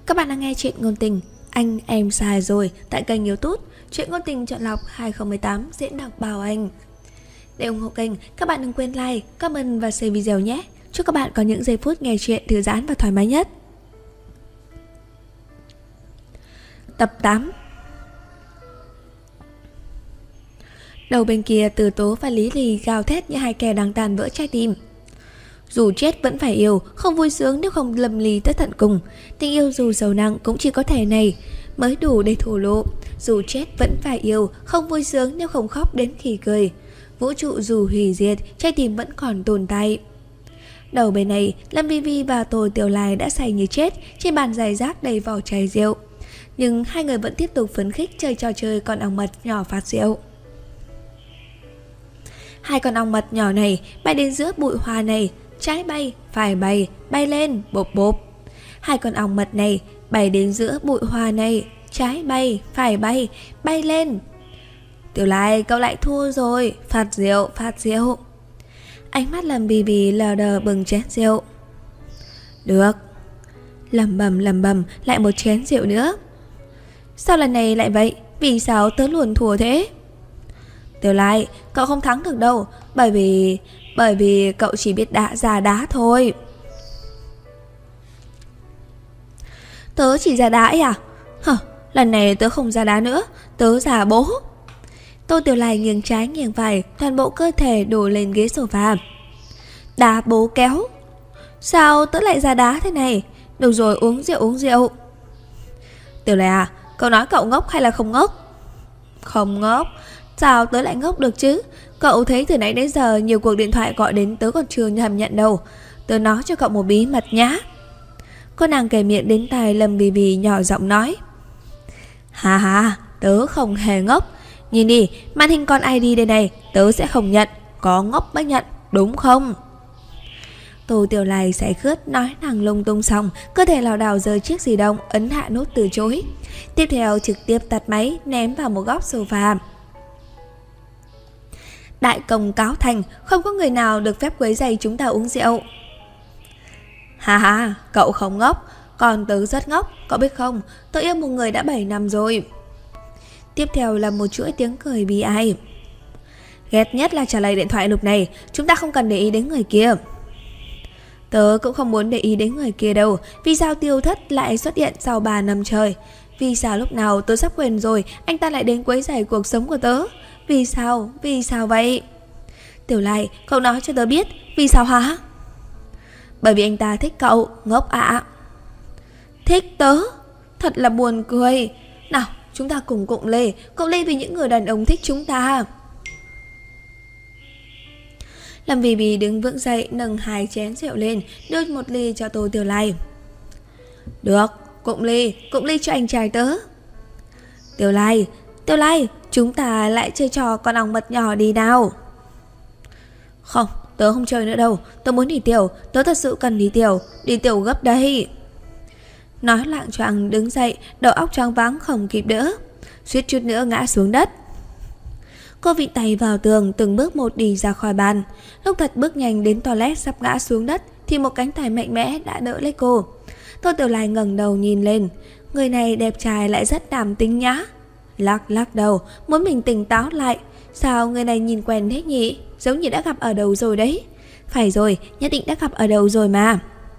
Các bạn đang nghe chuyện ngôn tình Anh Em Sai Rồi tại kênh YouTube Chuyện Ngôn Tình Chọn Lọc 2018 diễn đọc Bảo Anh. Để ủng hộ kênh, các bạn đừng quên like, comment và share video nhé. Chúc các bạn có những giây phút nghe chuyện thư giãn và thoải mái nhất. Tập 8. Đầu bên kia Từ Tố và Lý Lì gào thét như hai kẻ đang tàn vỡ trái tim. Dù chết vẫn phải yêu, không vui sướng nếu không lầm lì tới tận cùng. Tình yêu dù sâu nặng cũng chỉ có thể này mới đủ để thổ lộ. Dù chết vẫn phải yêu, không vui sướng nếu không khóc đến khi cười. Vũ trụ dù hủy diệt, trái tim vẫn còn tồn tại. Đầu bên này, Lâm Vi Vi và Tô Tiểu Lai đã say như chết trên bàn giải rác đầy vỏ chai rượu. Nhưng hai người vẫn tiếp tục phấn khích chơi trò chơi con ong mật nhỏ phạt rượu. Hai con ong mật nhỏ này bay đến giữa bụi hoa này, trái bay, phải bay, bay lên, bộp bộp. Hai con ong mật này bay đến giữa bụi hoa này, trái bay, phải bay, bay lên. Tiểu Lai, cậu lại thua rồi, phạt rượu, phạt rượu. Ánh mắt Lâm Vi Vi lờ đờ bừng chén rượu. Được. Lầm bầm lại một chén rượu nữa. Sao lần này lại vậy? Vì sao tớ luôn thua thế? Tiểu Lai, cậu không thắng được đâu, bởi vì cậu chỉ biết ra đá thôi. Tớ chỉ ra đá ấy à? Lần này tớ không ra đá nữa, tớ ra bố. Tô Tiểu Lai nghiêng trái nghiêng phải, toàn bộ cơ thể đổ lên ghế sofa. Đá bố kéo. Sao tớ lại ra đá thế này? Được rồi, uống rượu. Tiểu Lai à, cậu nói cậu ngốc hay là không ngốc? Không ngốc. Sao tớ lại ngốc được chứ? Cậu thấy từ nãy đến giờ nhiều cuộc điện thoại gọi đến tớ còn chưa nhận đâu. Tớ nói cho cậu một bí mật nhá. Cô nàng kề miệng đến tai Lâm Vi Vi nhỏ giọng nói. Hà, tớ không hề ngốc. Nhìn đi, màn hình con ID đây này, tớ sẽ không nhận. Có ngốc mới nhận, đúng không? Tô Tiểu Lai say khướt nói nàng lung tung xong, cơ thể lảo đảo rời chiếc di động, ấn hạ nút từ chối. Tiếp theo trực tiếp tắt máy, ném vào một góc sofa. Đại công cáo thành, không có người nào được phép quấy rầy chúng ta uống rượu. Hà, cậu không ngốc, còn tớ rất ngốc, cậu biết không, tớ yêu một người đã 7 năm rồi. Tiếp theo là một chuỗi tiếng cười bi ai. Ghét nhất là trả lời điện thoại lúc này, chúng ta không cần để ý đến người kia. Tớ cũng không muốn để ý đến người kia đâu. Vì sao Tiêu Thất lại xuất hiện sau 3 năm trời? Vì sao lúc nào tớ sắp quên rồi anh ta lại đến quấy rầy cuộc sống của tớ? Vì sao vậy? Tiểu Lai, cậu nói cho tớ biết. Vì sao hả? Bởi vì anh ta thích cậu, ngốc ạ. Thích tớ? Thật là buồn cười. Nào, chúng ta cùng cụng lê vì những người đàn ông thích chúng ta. Lâm Vi Vi đứng vững dậy, nâng 2 chén rượu lên, đưa một ly cho Tô Tiểu Lai. Được, cụng ly cho anh trai tớ. Tiểu Lai, chúng ta lại chơi trò con ong mật nhỏ đi nào. Không, tớ không chơi nữa đâu, tớ muốn đi tiểu, tớ thật sự cần đi tiểu gấp đây. Nói lạng choạng đứng dậy, đầu óc choáng váng không kịp đỡ, suýt chút nữa ngã xuống đất. Cô vịn tay vào tường, từng bước một đi ra khỏi bàn. Lúc thật bước nhanh đến toilet sắp ngã xuống đất thì một cánh tay mạnh mẽ đã đỡ lấy cô. Tô Tiểu Lai ngẩng đầu nhìn lên. Người này đẹp trai lại rất đảm tính nhá. Lắc đầu, muốn mình tỉnh táo lại. Sao người này nhìn quen thế nhỉ? Giống như đã gặp ở đâu rồi đấy. Phải rồi, nhất định đã gặp ở đâu rồi mà.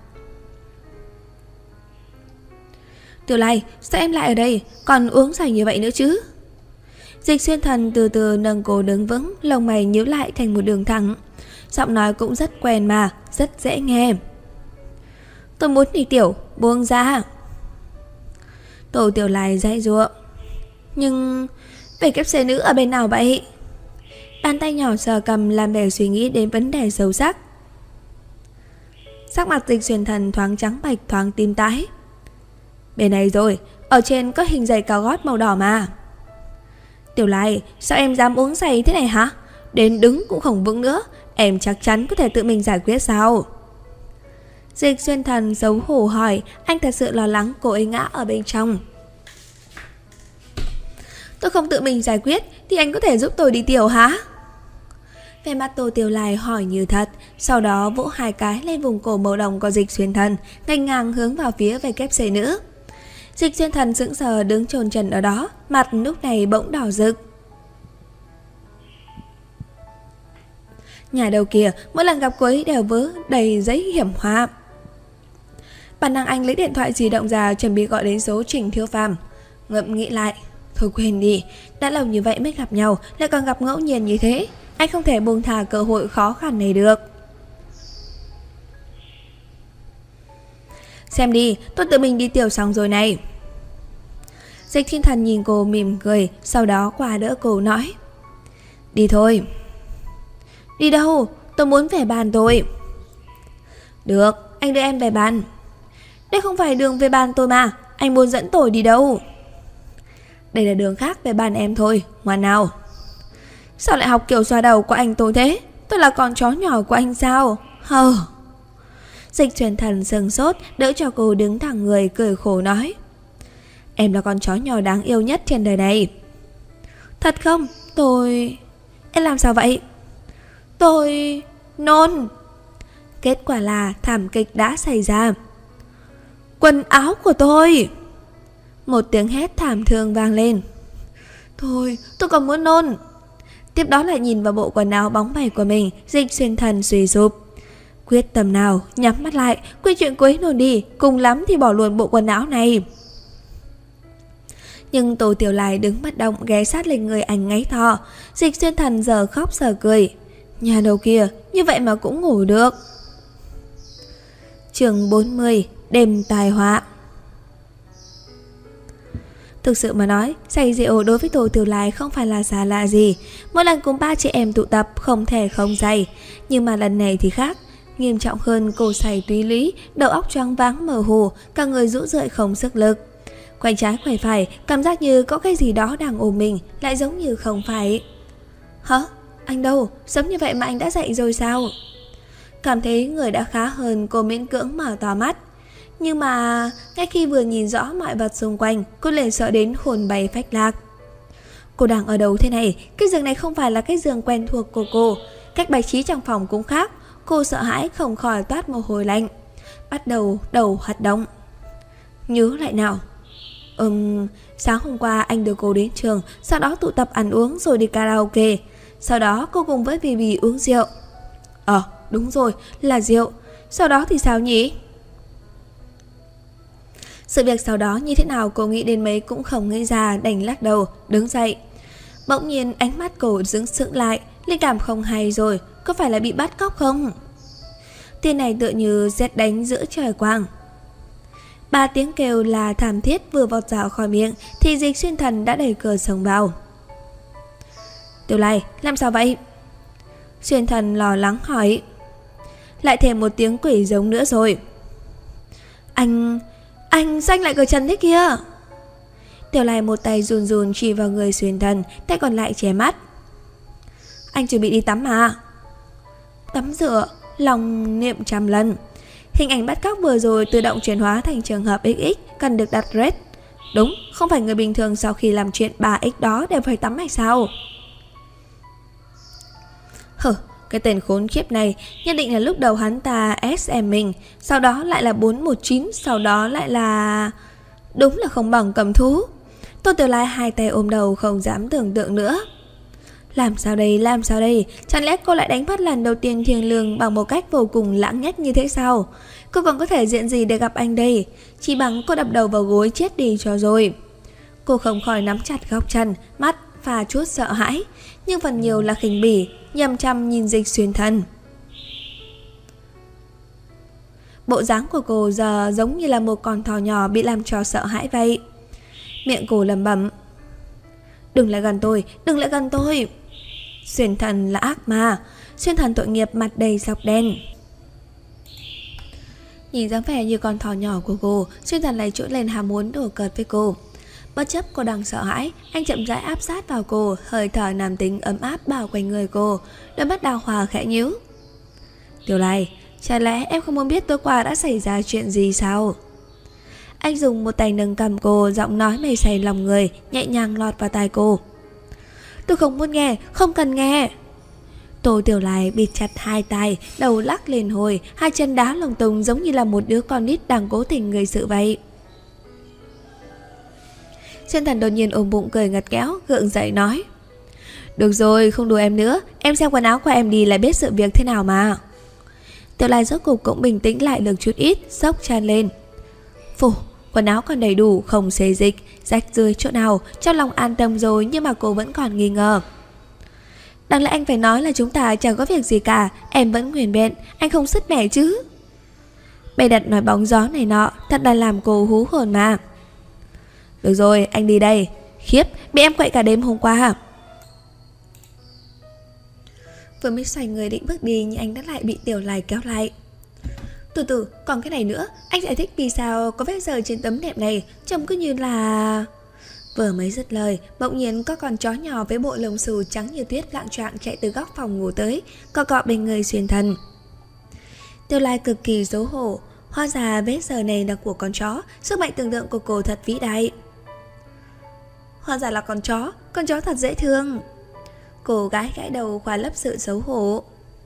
Tiểu Lai, sao em lại ở đây? Còn uống say như vậy nữa chứ? Dịch Xuyên Thần từ từ nâng cô đứng vững, lông mày nhíu lại thành một đường thẳng. Giọng nói cũng rất quen mà, rất dễ nghe. Tôi muốn đi tiểu, buông ra. Tô Tiểu Lai dãy giụa. Nhưng WC nữ ở bên nào vậy? Bàn tay nhỏ sờ cầm làm bè suy nghĩ đến vấn đề sâu sắc. Sắc mặt Dịch Xuyên Thần thoáng trắng bạch thoáng tím tái. Bên này rồi, ở trên có hình giày cao gót màu đỏ mà. Tiểu Lai, sao em dám uống say thế này hả? Đến đứng cũng không vững nữa, em chắc chắn có thể tự mình giải quyết sao? Dịch Xuyên Thần xấu hổ hỏi, anh thật sự lo lắng cô ấy ngã ở bên trong. Tôi không tự mình giải quyết thì anh có thể giúp tôi đi tiểu hả? Vẻ mặt Tô Tiểu Lai hỏi như thật, sau đó vỗ 2 cái lên vùng cổ màu đồng của Dịch Xuyên Thần, nghênh ngang hướng vào phía WC nữ. Dịch Xuyên Thần sững sờ đứng chôn chân ở đó, mặt lúc này bỗng đỏ rực. Nhà đầu kia mỗi lần gặp cô ấy đều vớ đầy giấy hiểm họa. Bản năng anh lấy điện thoại di động ra chuẩn bị gọi đến số Trình Thiếu Phàm. Ngẫm nghĩ lại, thôi quên đi, đã lâu như vậy mới gặp nhau, lại còn gặp ngẫu nhiên như thế, anh không thể buông thả cơ hội khó khăn này được. Xem đi, tôi tự mình đi tiểu xong rồi này. Dịch Thiên Thần nhìn cô mỉm cười, sau đó qua đỡ cô nói: Đi thôi. Đi đâu? Tôi muốn về bàn tôi. Được, anh đưa em về bàn. Đây không phải đường về bàn tôi mà, anh muốn dẫn tôi đi đâu? Đây là đường khác về bàn em thôi, ngoan nào. Sao lại học kiểu xoa đầu của anh tôi thế? Tôi là con chó nhỏ của anh sao? Hờ. Dịch Truyền Thần sừng sốt, đỡ cho cô đứng thẳng người, cười khổ nói: Em là con chó nhỏ đáng yêu nhất trên đời này. Thật không? Em làm sao vậy? Tôi nôn. Kết quả là thảm kịch đã xảy ra. Quần áo của tôi. Một tiếng hét thảm thương vang lên. Tôi còn muốn nôn. Tiếp đó lại nhìn vào bộ quần áo bóng bẩy của mình, Dịch Xuyên Thần suy sụp. Quyết tâm nào, nhắm mắt lại, quên chuyện cô ấy nôn đi, cùng lắm thì bỏ luôn bộ quần áo này. Nhưng Tô Tiểu Lai đứng bất động, ghé sát lên người anh ngáy to. Dịch Xuyên Thần giờ khóc giờ cười. Nhà đầu kia, như vậy mà cũng ngủ được. Chương 40, đêm tai họa. Thực sự mà nói, say rượu đối với Tô Tiểu Lai không phải là xa lạ gì. Mỗi lần cùng ba chị em tụ tập không thể không say. Nhưng mà lần này thì khác. Nghiêm trọng hơn, cô say túy lý, đầu óc choáng váng mờ hồ, cả người rũ rượi không sức lực. Quay trái quay phải, cảm giác như có cái gì đó đang ôm mình, lại giống như không phải. Hả? Anh đâu? Sớm như vậy mà anh đã dậy rồi sao? Cảm thấy người đã khá hơn, cô miễn cưỡng mở to mắt. Nhưng mà ngay khi vừa nhìn rõ mọi vật xung quanh, cô liền sợ đến hồn bay phách lạc. Cô đang ở đâu thế này? Cái giường này không phải là cái giường quen thuộc của cô. Cách bài trí trong phòng cũng khác. Cô sợ hãi không khỏi toát mồ hôi lạnh. Bắt đầu đầu hoạt động. Nhớ lại nào. Sáng hôm qua anh đưa cô đến trường, sau đó tụ tập ăn uống rồi đi karaoke. Sau đó cô cùng với Vivi uống rượu. Đúng rồi, là rượu. Sau đó thì sao nhỉ? Sự việc sau đó như thế nào cô nghĩ đến mấy cũng không nghĩ ra, đành lắc đầu, đứng dậy. Bỗng nhiên ánh mắt cô dững sững lại, linh cảm không hay rồi, có phải là bị bắt cóc không? Tên này tựa như sét đánh giữa trời quang. 3 tiếng kêu là thảm thiết vừa vọt ra khỏi miệng thì Dịch Xuyên Thần đã đẩy cửa xông vào. Tiểu Lai, làm sao vậy? Xuyên Thần lo lắng hỏi. Lại thêm một tiếng quỷ giống nữa rồi. Anh sao anh lại cởi trần thế kia? Tiểu Lai một tay run run chỉ vào người Xuyên Thần, tay còn lại che mắt. Anh chuẩn bị đi tắm mà. Tắm rửa, lòng niệm trăm lần. Hình ảnh bắt cóc vừa rồi tự động chuyển hóa thành trường hợp XX cần được đặt red. Đúng, không phải người bình thường sau khi làm chuyện 3X đó đều phải tắm hay sao? Cái tên khốn kiếp này nhất định là lúc đầu hắn ta SM mình, sau đó lại là 419, sau đó lại là... Đúng là không bằng cầm thú. Tô Tiểu Lai hai tay ôm đầu không dám tưởng tượng nữa. Làm sao đây? Chẳng lẽ cô lại đánh bắt lần đầu tiên thiêng liêng bằng một cách vô cùng lãng nhách như thế sao? Cô còn có thể diện gì để gặp anh đây? Chỉ bằng cô đập đầu vào gối chết đi cho rồi. Cô không khỏi nắm chặt góc chân, mắt pha chút sợ hãi, nhưng phần nhiều là khinh bỉ, nhằm chăm nhìn Dịch Xuyên Thần. Bộ dáng của cô giờ giống như là một con thỏ nhỏ bị làm cho sợ hãi vậy. Miệng cô lẩm bẩm. Đừng lại gần tôi. Xuyên Thần là ác ma. Xuyên Thần tội nghiệp mặt đầy sọc đen. Nhìn dáng vẻ như con thỏ nhỏ của cô, Xuyên Thần lại trỗi lên ham muốn đùa cợt với cô. Bất chấp cô đang sợ hãi, anh chậm rãi áp sát vào cô, hơi thở nam tính ấm áp bao quanh người cô, đôi mắt đào hòa khẽ nhíu. Tiểu Lai, chả lẽ em không muốn biết tối qua đã xảy ra chuyện gì sao? Anh dùng một tay nâng cầm cô, giọng nói mê say lòng người, nhẹ nhàng lọt vào tai cô. Tôi không muốn nghe, không cần nghe. Tô Tiểu Lai bịt chặt hai tay, đầu lắc lên hồi, hai chân đá lồng tung giống như là một đứa con nít đang cố tình gây sự vậy. Xuyên Thần đột nhiên ôm bụng cười ngặt nghẽo, gượng dậy nói: Được rồi, không đùa em nữa, em xem quần áo của em đi là biết sự việc thế nào mà. Tiểu Lai rốt cục cũng bình tĩnh lại được chút ít, sốc chan lên: Phù, quần áo còn đầy đủ, không xê dịch, rách rưới chỗ nào. Trong lòng an tâm rồi nhưng mà cô vẫn còn nghi ngờ. Đáng lẽ anh phải nói là chúng ta chẳng có việc gì cả. Em vẫn nguyền biện, anh không sứt mẻ chứ. Bày đặt nói bóng gió này nọ, thật là làm cô hú hồn mà. Được rồi, anh đi đây. Khiếp, bị em quậy cả đêm hôm qua hả? Vừa mới xoay người định bước đi nhưng anh đã lại bị Tiểu Lai kéo lại. Từ từ, còn cái này nữa, anh giải thích vì sao có vết rời trên tấm nệm này, trông cứ như là... Vừa mới dứt lời, bỗng nhiên có con chó nhỏ với bộ lông xù trắng như tuyết lạng choạng chạy từ góc phòng ngủ tới, cọ cọ bên người Xuyên Thần. Tiểu Lai cực kỳ xấu hổ, hóa ra vết rời này là của con chó, sức mạnh tưởng tượng của cô thật vĩ đại. Hóa ra là con chó thật dễ thương. Cô gái gãi đầu khóa lấp sự xấu hổ.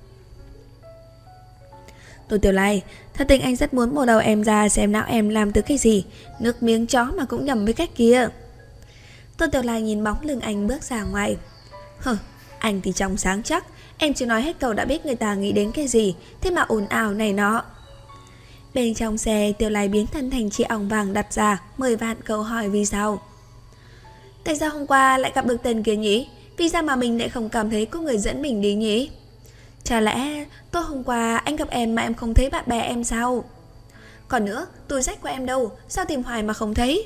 Tôi Tiểu Lai, thật tình anh rất muốn mổ đầu em ra xem não em làm từ cái gì. Nước miếng chó mà cũng nhầm với cách kia. Tôi Tiểu Lai nhìn bóng lưng anh bước ra ngoài. Anh thì trong sáng chắc. Em chưa nói hết câu đã biết người ta nghĩ đến cái gì. Thế mà ồn ào này nọ. Bên trong xe, Tiểu Lai biến thân thành chị ong vàng đặt ra 10 vạn câu hỏi vì sao. Tại sao hôm qua lại gặp được tên kia nhỉ? Vì sao mà mình lại không cảm thấy có người dẫn mình đi nhỉ? Chả lẽ tối hôm qua anh gặp em mà em không thấy bạn bè em sao? Còn nữa, túi xách của em đâu? Sao tìm hoài mà không thấy?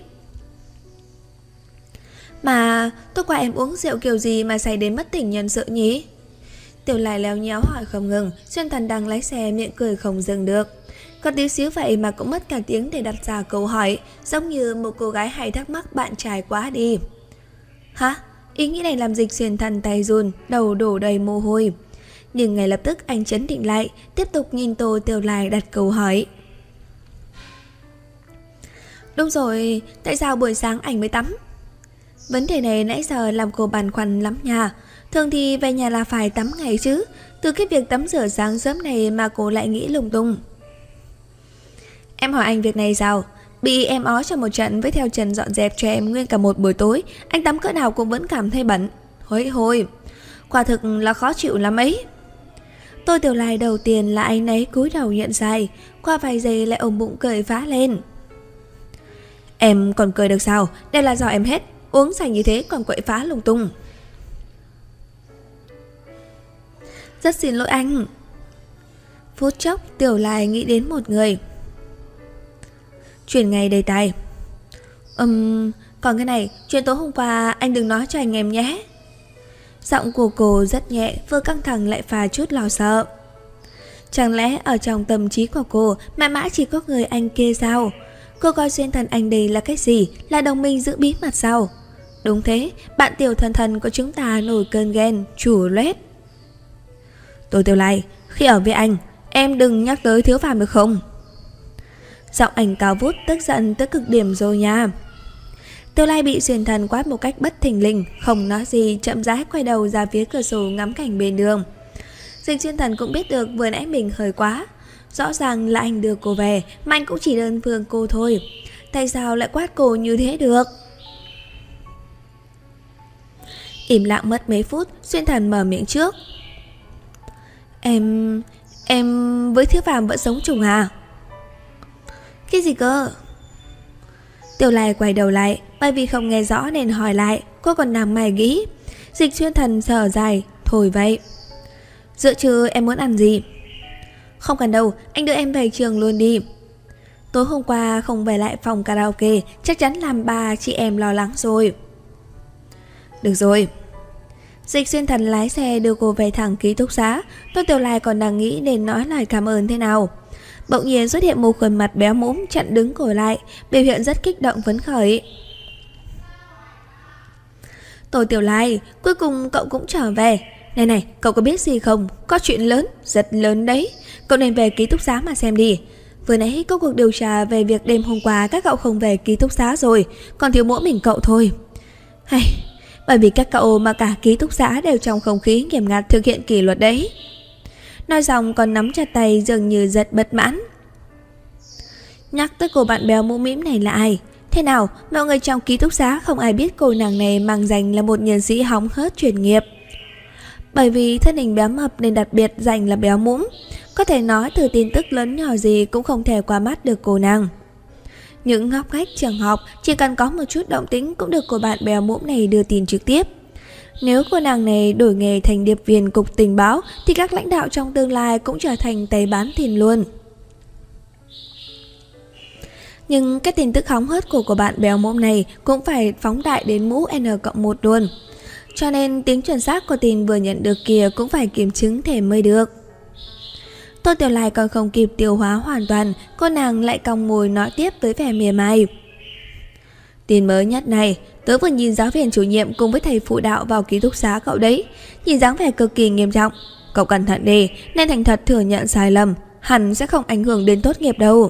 Mà tối qua em uống rượu kiểu gì mà say đến mất tỉnh nhân sự nhỉ? Tiểu Lai léo nhéo hỏi không ngừng. Xuyên Thần đang lái xe miệng cười không dừng được. Có tí xíu vậy mà cũng mất cả tiếng để đặt ra câu hỏi, giống như một cô gái hay thắc mắc bạn trai quá đi. Hả? Ý nghĩ này làm Dịch Xuyên Thần tay run, đầu đổ đầy mồ hôi. Nhưng ngay lập tức anh chấn định lại, tiếp tục nhìn Tô Tiểu Lai đặt câu hỏi. Đúng rồi, tại sao buổi sáng anh mới tắm? Vấn đề này nãy giờ làm cô băn khoăn lắm nha. Thường thì về nhà là phải tắm ngày chứ. Từ cái việc tắm rửa sáng sớm này mà cô lại nghĩ lung tung. Em hỏi anh việc này sao? Bị em ó cho một trận với theo Trần dọn dẹp cho em nguyên cả một buổi tối, anh tắm cỡ nào cũng vẫn cảm thấy bẩn. Hối hôi, quả thực là khó chịu lắm ấy. Tôi Tiểu Lai đầu tiên là anh ấy cúi đầu nhận sai, qua vài giây lại ôm bụng cười phá lên. Em còn cười được sao? Đây là do em hết. Uống say như thế còn quậy phá lung tung. Rất xin lỗi anh. Phút chốc Tiểu Lai nghĩ đến một người. Chuyển ngay đề tài. Còn cái này, chuyện tối hôm qua anh đừng nói cho anh em nhé. Giọng của cô rất nhẹ, vừa căng thẳng lại pha chút lo sợ. Chẳng lẽ ở trong tâm trí của cô mãi mãi chỉ có người anh kia sao? Cô coi Xuyên Thần anh đây là cái gì? Là đồng minh giữ bí mật sao? Đúng thế, bạn Tiểu Thần của chúng ta nổi cơn ghen, chủ loét. Tôi Tiểu Lai, khi ở với anh, em đừng nhắc tới Thiếu Phàm được không? Giọng anh cao vút, tức giận tới cực điểm rồi nha. Tiểu Lai bị Xuyên Thần quát một cách bất thình lình, không nói gì, chậm rãi quay đầu ra phía cửa sổ ngắm cảnh bên đường. Dịch Xuyên Thần cũng biết được vừa nãy mình hơi quá. Rõ ràng là anh đưa cô về, mà anh cũng chỉ đơn phương cô thôi. Tại sao lại quát cô như thế được? Im lặng mất mấy phút, Xuyên Thần mở miệng trước. Em với Thiếu Phàm vẫn sống chung à? Cái gì cơ? Tiểu Lai quay đầu lại, bởi vì không nghe rõ nên hỏi lại. Cô còn nằm mày nghĩ. Dịch Xuyên Thần thở dài. Thôi vậy. Giữa trưa em muốn ăn gì? Không cần đâu, anh đưa em về trường luôn đi. Tối hôm qua không về lại phòng karaoke, chắc chắn làm bà chị em lo lắng rồi. Được rồi. Dịch Xuyên Thần lái xe đưa cô về thẳng ký túc xá. Tôi Tiểu Lai còn đang nghĩ nên nói lời cảm ơn thế nào. Bỗng nhiên xuất hiện một khuôn mặt béo mũm chặn đứng cổ lại, biểu hiện rất kích động phấn khởi. Tôi Tiểu Lai, cuối cùng cậu cũng trở về. Này, cậu có biết gì không? Có chuyện lớn, rất lớn đấy. Cậu nên về ký túc xá mà xem đi. Vừa nãy có cuộc điều tra về việc đêm hôm qua các cậu không về ký túc xá rồi, còn thiếu mỗi mình cậu thôi. Bởi vì các cậu mà cả ký túc xá đều trong không khí nghiêm ngặt thực hiện kỷ luật đấy. Nói xong còn nắm chặt tay dường như rất bất mãn. Nhắc tới cô bạn béo mũm mĩm này là ai? Thế nào, mọi người trong ký túc xá không ai biết cô nàng này mang danh là một nhân sĩ hóng hớt chuyên nghiệp. Bởi vì thân hình béo mập nên đặc biệt danh là béo mũm. Có thể nói từ tin tức lớn nhỏ gì cũng không thể qua mắt được cô nàng. Những ngóc ngách trường học chỉ cần có một chút động tĩnh cũng được cô bạn béo mũm này đưa tin trực tiếp. Nếu cô nàng này đổi nghề thành điệp viên cục tình báo thì các lãnh đạo trong tương lai cũng trở thành tay bán tin luôn. Nhưng cái tin tức hóng hớt của cô bạn béo mũm này cũng phải phóng đại đến mũ N+1 luôn. Cho nên tính chuẩn xác của tin vừa nhận được kia cũng phải kiểm chứng thêm mới được. Tô Tiểu Lai còn không kịp tiêu hóa hoàn toàn, cô nàng lại cong môi nói tiếp với vẻ mỉa mai. Tin mới nhất này, tớ vừa nhìn giáo viên chủ nhiệm cùng với thầy phụ đạo vào ký túc xá cậu đấy, nhìn dáng vẻ cực kỳ nghiêm trọng. Cậu cẩn thận đi, nên thành thật thừa nhận sai lầm, hẳn sẽ không ảnh hưởng đến tốt nghiệp đâu.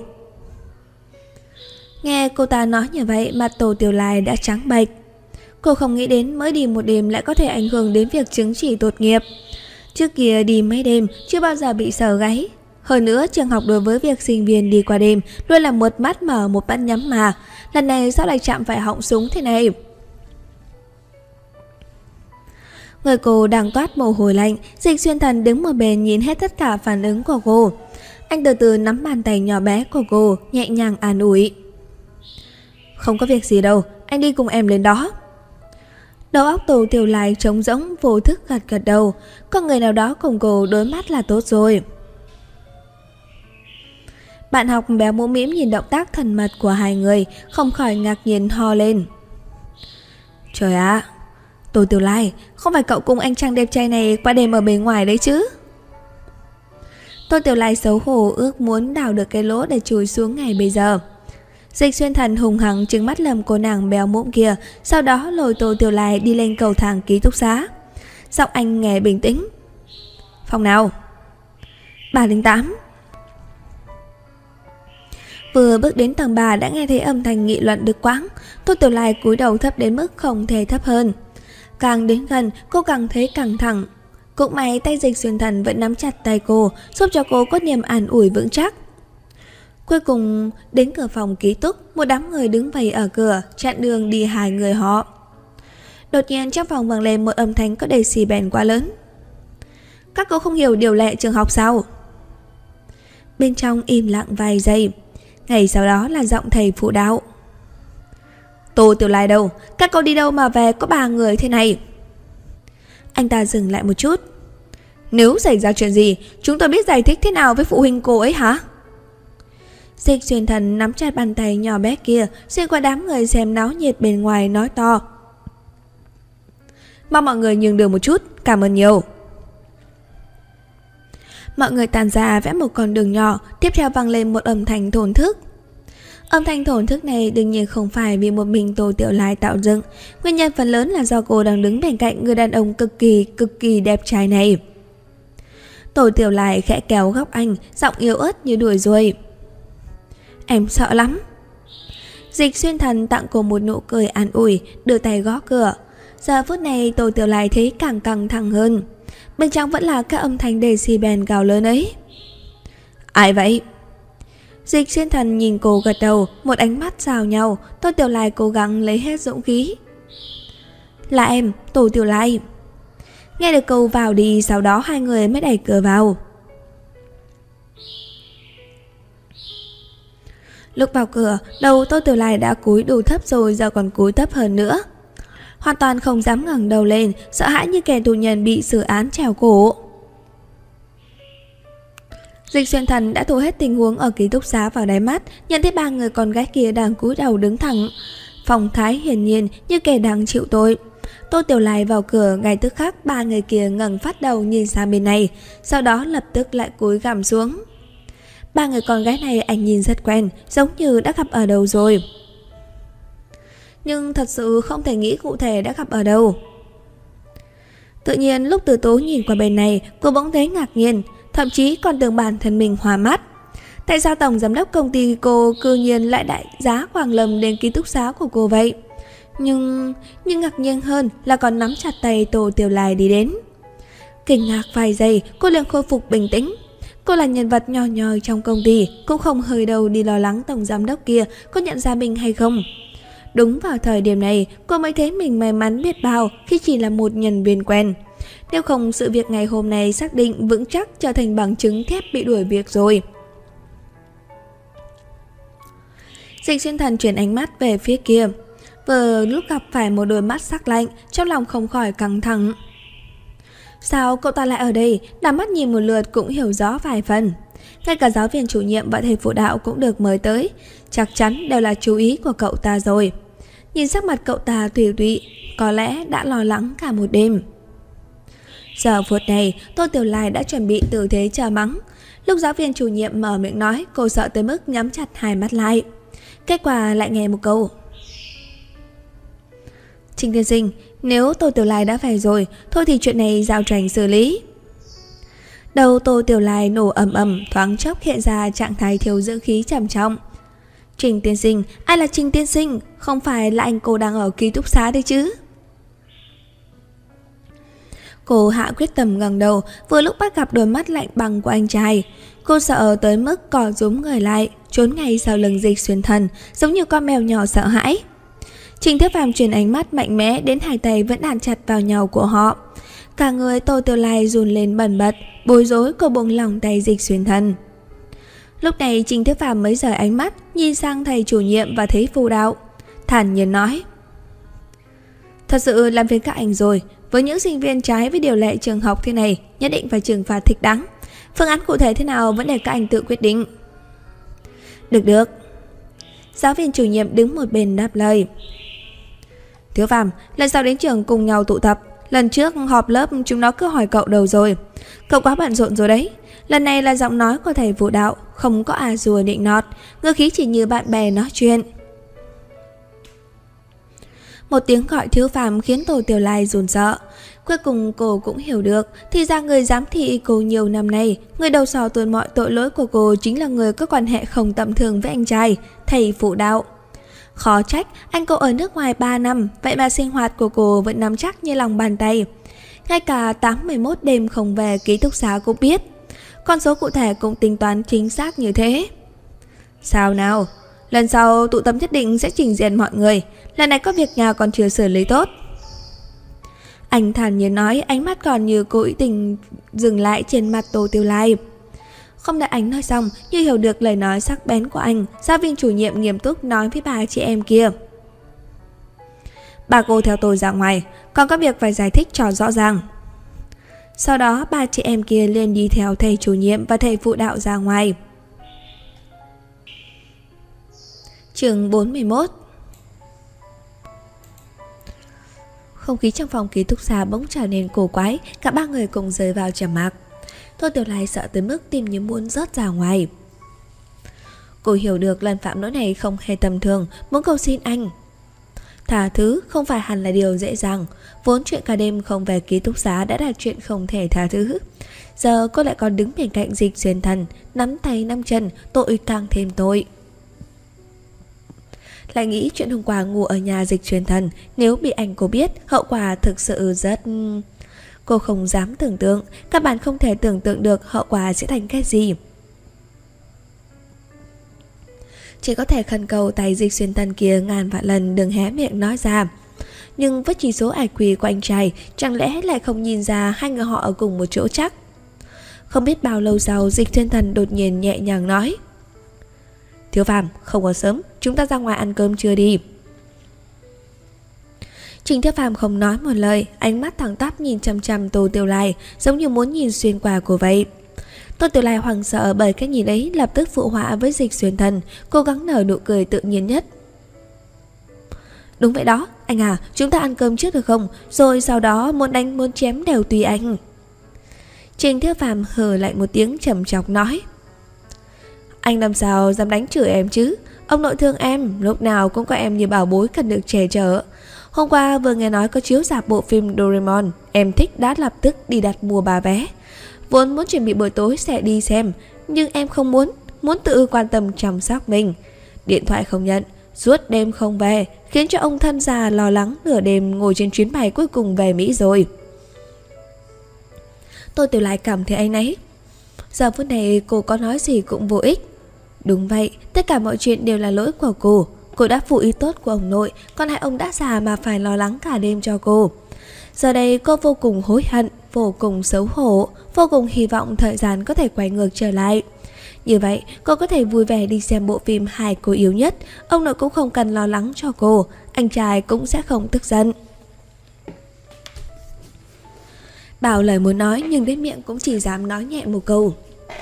Nghe cô ta nói như vậy, mặt Tô Tiểu Lai đã trắng bệch. Cô không nghĩ đến mới đi một đêm lại có thể ảnh hưởng đến việc chứng chỉ tốt nghiệp. Trước kia đi mấy đêm chưa bao giờ bị sờ gáy. Hơn nữa trường học đối với việc sinh viên đi qua đêm luôn là một mắt mở một mắt nhắm mà. Lần này sao lại chạm phải họng súng thế này? Người cô đang toát mồ hôi lạnh. Dịch Xuyên Thần đứng một bên nhìn hết tất cả phản ứng của cô. Anh từ từ nắm bàn tay nhỏ bé của cô, nhẹ nhàng an ủi. Không có việc gì đâu, anh đi cùng em lên đó. Đầu óc Tô Tiểu Lai trống rỗng, vô thức gật gật đầu. Có người nào đó cùng cô đối mắt là tốt rồi. Bạn học béo mũm mĩm nhìn động tác thân mật của hai người, không khỏi ngạc nhiên ho lên. Trời ạ, Tô Tiểu Lai, không phải cậu cùng anh chàng đẹp trai này qua đêm ở bên ngoài đấy chứ? Tô Tiểu Lai xấu hổ ước muốn đào được cái lỗ để chui xuống ngày bây giờ. Dịch Xuyên Thần hùng hăng trừng mắt lườm cô nàng béo mũm kia, sau đó lôi Tô Tiểu Lai đi lên cầu thang ký túc xá. Giọng anh nghe bình tĩnh. Phòng nào? 308. Vừa bước đến tầng 3 đã nghe thấy âm thanh nghị luận đứt quãng. Tô Tiểu Lai cúi đầu thấp đến mức không thể thấp hơn. Càng đến gần cô càng thấy căng thẳng. Cũng may tay Dịch Xuyên Thần vẫn nắm chặt tay cô, giúp cho cô có niềm an ủi vững chắc. Cuối cùng đến cửa phòng ký túc, một đám người đứng vây ở cửa chặn đường đi hai người họ. Đột nhiên trong phòng vang lên một âm thanh có decibel quá lớn. Các cậu không hiểu điều lệ trường học sao? Bên trong im lặng vài giây. Ngày sau đó là giọng thầy phụ đạo. Tô Tiểu Lai đâu? Các cậu đi đâu mà về có 3 người thế này? Anh ta dừng lại một chút. Nếu xảy ra chuyện gì, chúng tôi biết giải thích thế nào với phụ huynh cô ấy hả? Dịch Xuyên Thần nắm chặt bàn tay nhỏ bé kia, xuyên qua đám người xem náo nhiệt bên ngoài nói to. Mong mọi người nhường đường một chút, cảm ơn nhiều. Mọi người tàn ra vẽ một con đường nhỏ, tiếp theo vang lên một âm thanh thổn thức. Âm thanh thổn thức này đương nhiên không phải vì một mình Tô Tiểu Lai tạo dựng, nguyên nhân phần lớn là do cô đang đứng bên cạnh người đàn ông cực kỳ đẹp trai này. Tô Tiểu Lai khẽ kéo góc anh, giọng yếu ớt như đuổi ruồi. Em sợ lắm. Dịch Xuyên Thần tặng cô một nụ cười an ủi, đưa tay gõ cửa. Giờ phút này Tô Tiểu Lai thấy càng căng thẳng hơn. Bên trong vẫn là các âm thanh decibel gào lớn ấy. Ai vậy? Dịch Xuyên Thần nhìn cô gật đầu, một ánh mắt giao nhau. Tô Tiểu Lai cố gắng lấy hết dũng khí. Là em, Tô Tiểu Lai. Nghe được câu vào đi, sau đó hai người mới đẩy cửa vào. Lúc vào cửa, đầu Tô Tiểu Lai đã cúi đủ thấp rồi, giờ còn cúi thấp hơn nữa. Hoàn toàn không dám ngẩng đầu lên, sợ hãi như kẻ tù nhân bị xử án treo cổ. Dịch Xuyên Thần đã thu hết tình huống ở ký túc xá vào đáy mắt, nhận thấy 3 người con gái kia đang cúi đầu đứng thẳng, phong thái hiển nhiên như kẻ đang chịu tội. Tô Tiểu Lai vào cửa, ngay tức khắc 3 người kia ngẩng phát đầu nhìn sang bên này, sau đó lập tức lại cúi gằm xuống. 3 người con gái này anh nhìn rất quen, giống như đã gặp ở đâu rồi. Nhưng thật sự không thể nghĩ cụ thể đã gặp ở đâu. Tự nhiên lúc Từ Tố nhìn qua bên này, cô bỗng thấy ngạc nhiên, thậm chí còn tưởng bản thân mình hoa mắt. Tại sao tổng giám đốc công ty cô cư nhiên lại đại giá Quảng Lâm đến ký túc xá của cô vậy? Nhưng ngạc nhiên hơn là còn nắm chặt tay Tô Tiểu Lai đi đến. Kinh ngạc vài giây, cô liền khôi phục bình tĩnh. Cô là nhân vật nhỏ nhoi trong công ty, cũng không hơi đâu đi lo lắng tổng giám đốc kia có nhận ra mình hay không. Đúng vào thời điểm này, cô mới thấy mình may mắn biết bao khi chỉ là một nhân viên quen. Nếu không, sự việc ngày hôm nay xác định vững chắc trở thành bằng chứng thép bị đuổi việc rồi. Dịch Xuyên Thần chuyển ánh mắt về phía kia. Vừa lúc gặp phải một đôi mắt sắc lạnh, trong lòng không khỏi căng thẳng. Sao cậu ta lại ở đây? Đảo mắt nhìn một lượt cũng hiểu rõ vài phần. Ngay cả giáo viên chủ nhiệm và thầy phụ đạo cũng được mời tới, chắc chắn đều là chú ý của cậu ta rồi. Nhìn sắc mặt cậu ta tùy tụy, có lẽ đã lo lắng cả một đêm. Giờ phút này, Tô Tiểu Lai đã chuẩn bị tư thế chờ mắng. Lúc giáo viên chủ nhiệm mở miệng nói, cô sợ tới mức nhắm chặt hai mắt lại. Kết quả lại nghe một câu: Trình tiên sinh, nếu Tô Tiểu Lai đã về rồi, thôi thì chuyện này giao cho anh xử lý. Đầu Tô Tiểu Lai nổ ầm ầm, thoáng chốc hiện ra trạng thái thiếu dưỡng khí trầm trọng. Trình tiên sinh, ai là Trình tiên sinh? Không phải là anh cô đang ở ký túc xá đấy chứ? Cô hạ quyết tâm ngẩng đầu, vừa lúc bắt gặp đôi mắt lạnh băng của anh trai. Cô sợ tới mức cò rúm người lại, trốn ngay sau lưng Dịch Xuyên Thần, giống như con mèo nhỏ sợ hãi. Trình Thiết Phàm chuyển ánh mắt mạnh mẽ đến hai tay vẫn đàn chặt vào nhau của họ. Cả người Tô Tiểu Lai run lên bần bật, bối rối cô buông lỏng tay Dịch Xuyên Thần. Lúc này Trình Thiết Phàm mới rời ánh mắt, nhìn sang thầy chủ nhiệm và thấy phụ đạo, thản nhiên nói: Thật sự làm phiền các anh rồi, với những sinh viên trái với điều lệ trường học thế này, nhất định phải trừng phạt thích đáng. Phương án cụ thể thế nào vẫn để các anh tự quyết định. Được. Giáo viên chủ nhiệm đứng một bên đáp lời. Thiếu Phàm, lần sau đến trường cùng nhau tụ tập. Lần trước họp lớp chúng nó cứ hỏi cậu đâu rồi. Cậu quá bận rộn rồi đấy. Lần này là giọng nói của thầy phụ đạo, không có à rùa nịnh nọt, ngữ khí chỉ như bạn bè nói chuyện. Một tiếng gọi Thiếu Phàm khiến Tô Tiểu Lai run sợ. Cuối cùng cô cũng hiểu được, thì ra người giám thị cô nhiều năm nay, người đầu sò tuôn mọi tội lỗi của cô chính là người có quan hệ không tầm thường với anh trai, thầy phụ đạo. Khó trách anh cô ở nước ngoài 3 năm, vậy mà sinh hoạt của cô vẫn nắm chắc như lòng bàn tay. Ngay cả 81 đêm không về ký túc xá cũng biết. Con số cụ thể cũng tính toán chính xác như thế. Sao nào? Lần sau tụ tập nhất định sẽ trình diện mọi người. Lần này có việc nhà còn chưa xử lý tốt. Anh thản nhiên nói, ánh mắt còn như cố ý tình dừng lại trên mặt Tô Tiểu Lai. Không đợi anh nói xong, như hiểu được lời nói sắc bén của anh, giáo viên chủ nhiệm nghiêm túc nói với bà chị em kia: Bà cô theo tôi ra ngoài, còn có việc phải giải thích cho rõ ràng. Sau đó ba chị em kia liền đi theo thầy chủ nhiệm và thầy phụ đạo ra ngoài. Chương 41. Không khí trong phòng ký túc xá bỗng trở nên cổ quái, cả ba người cùng rơi vào trầm mặc. Tô Tiểu Lai sợ tới mức tim như muốn rớt ra ngoài. Cô hiểu được lần phạm lỗi này không hề tầm thường, muốn cầu xin anh tha thứ không phải hẳn là điều dễ dàng. Vốn chuyện cả đêm không về ký túc xá đã là chuyện không thể tha thứ. Giờ cô lại còn đứng bên cạnh Dịch Xuyên Thần, nắm tay nắm chân, tội càng thêm tội. Lại nghĩ chuyện hôm qua ngủ ở nhà Dịch Xuyên Thần, nếu bị anh cô biết, hậu quả thực sự rất... Cô không dám tưởng tượng, các bạn không thể tưởng tượng được hậu quả sẽ thành cái gì. Chỉ có thể khẩn cầu tay Dịch Xuyên Thần kia ngàn vạn lần đừng hé miệng nói ra. Nhưng với chỉ số IQ của anh trai, chẳng lẽ lại không nhìn ra hai người họ ở cùng một chỗ chắc? Không biết bao lâu sau, Dịch Xuyên Thần đột nhiên nhẹ nhàng nói: Thiếu Phàm, không còn sớm, chúng ta ra ngoài ăn cơm trưa đi. Trình Thiết Phàm không nói một lời, ánh mắt thẳng tắp nhìn chằm chằm Tô Tiểu Lai, giống như muốn nhìn xuyên qua cô vậy. Tô Tiểu Lai hoảng sợ bởi cái nhìn ấy, lập tức phụ họa với Dịch Xuyên Thần, cố gắng nở nụ cười tự nhiên nhất. Đúng vậy đó, anh à, chúng ta ăn cơm trước được không? Rồi sau đó muốn đánh muốn chém đều tùy anh. Trình Thiết Phàm hừ lại một tiếng trầm chọc nói: Anh làm sao dám đánh chửi em chứ? Ông nội thương em, lúc nào cũng có em như bảo bối cần được che chở. Hôm qua vừa nghe nói có chiếu rạp bộ phim Doraemon, em thích đã lập tức đi đặt mua 3 vé. Vốn muốn chuẩn bị buổi tối sẽ đi xem, nhưng em không muốn tự quan tâm chăm sóc mình. Điện thoại không nhận, suốt đêm không về, khiến cho ông thân già lo lắng nửa đêm ngồi trên chuyến bay cuối cùng về Mỹ rồi. Tôi Tiểu Lai cảm thấy áy náy. Giờ phút này cô có nói gì cũng vô ích. Đúng vậy, tất cả mọi chuyện đều là lỗi của cô. Cô đã phụ ý tốt của ông nội, còn hai ông đã già mà phải lo lắng cả đêm cho cô. Giờ đây cô vô cùng hối hận, vô cùng xấu hổ, vô cùng hy vọng thời gian có thể quay ngược trở lại. Như vậy cô có thể vui vẻ đi xem bộ phim Hai Cô Yếu Nhất. Ông nội cũng không cần lo lắng cho cô, anh trai cũng sẽ không tức giận. Bảo lời muốn nói nhưng đến miệng cũng chỉ dám nói nhẹ một câu: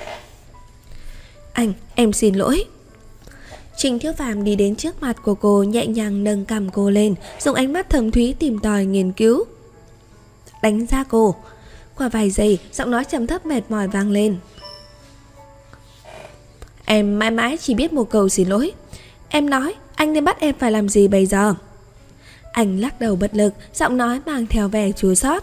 Anh, em xin lỗi. Trình Thiếu Phàm đi đến trước mặt của cô, nhẹ nhàng nâng cằm cô lên, dùng ánh mắt thầm thúy tìm tòi nghiên cứu, đánh giá cô. Qua vài giây, giọng nói trầm thấp mệt mỏi vang lên: Em mãi mãi chỉ biết một câu xin lỗi. Em nói anh nên bắt em phải làm gì bây giờ? Anh lắc đầu bất lực, giọng nói mang theo vẻ chua xót.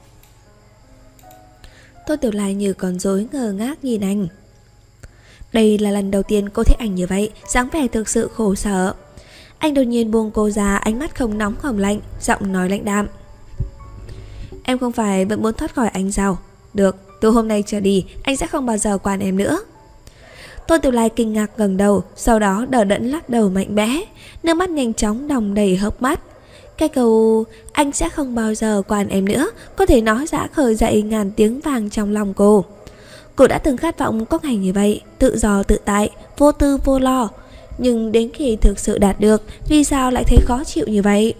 Tô Tiểu Lai như con rối ngơ ngác nhìn anh. Đây là lần đầu tiên cô thấy anh như vậy, dáng vẻ thực sự khổ sở. Anh đột nhiên buông cô ra, ánh mắt không nóng không lạnh, giọng nói lạnh đạm: Em không phải vẫn muốn thoát khỏi anh sao? Được, từ hôm nay trở đi anh sẽ không bao giờ quản em nữa. Tô Tiểu Lai kinh ngạc ngẩng đầu, sau đó đờ đẫn lắc đầu mạnh mẽ, nước mắt nhanh chóng đong đầy hốc mắt. Cái câu anh sẽ không bao giờ quản em nữa có thể nói đã khơi dậy ngàn tiếng vang trong lòng cô. Cô đã từng khát vọng có ngày như vậy, tự do tự tại, vô tư vô lo. Nhưng đến khi thực sự đạt được, vì sao lại thấy khó chịu như vậy?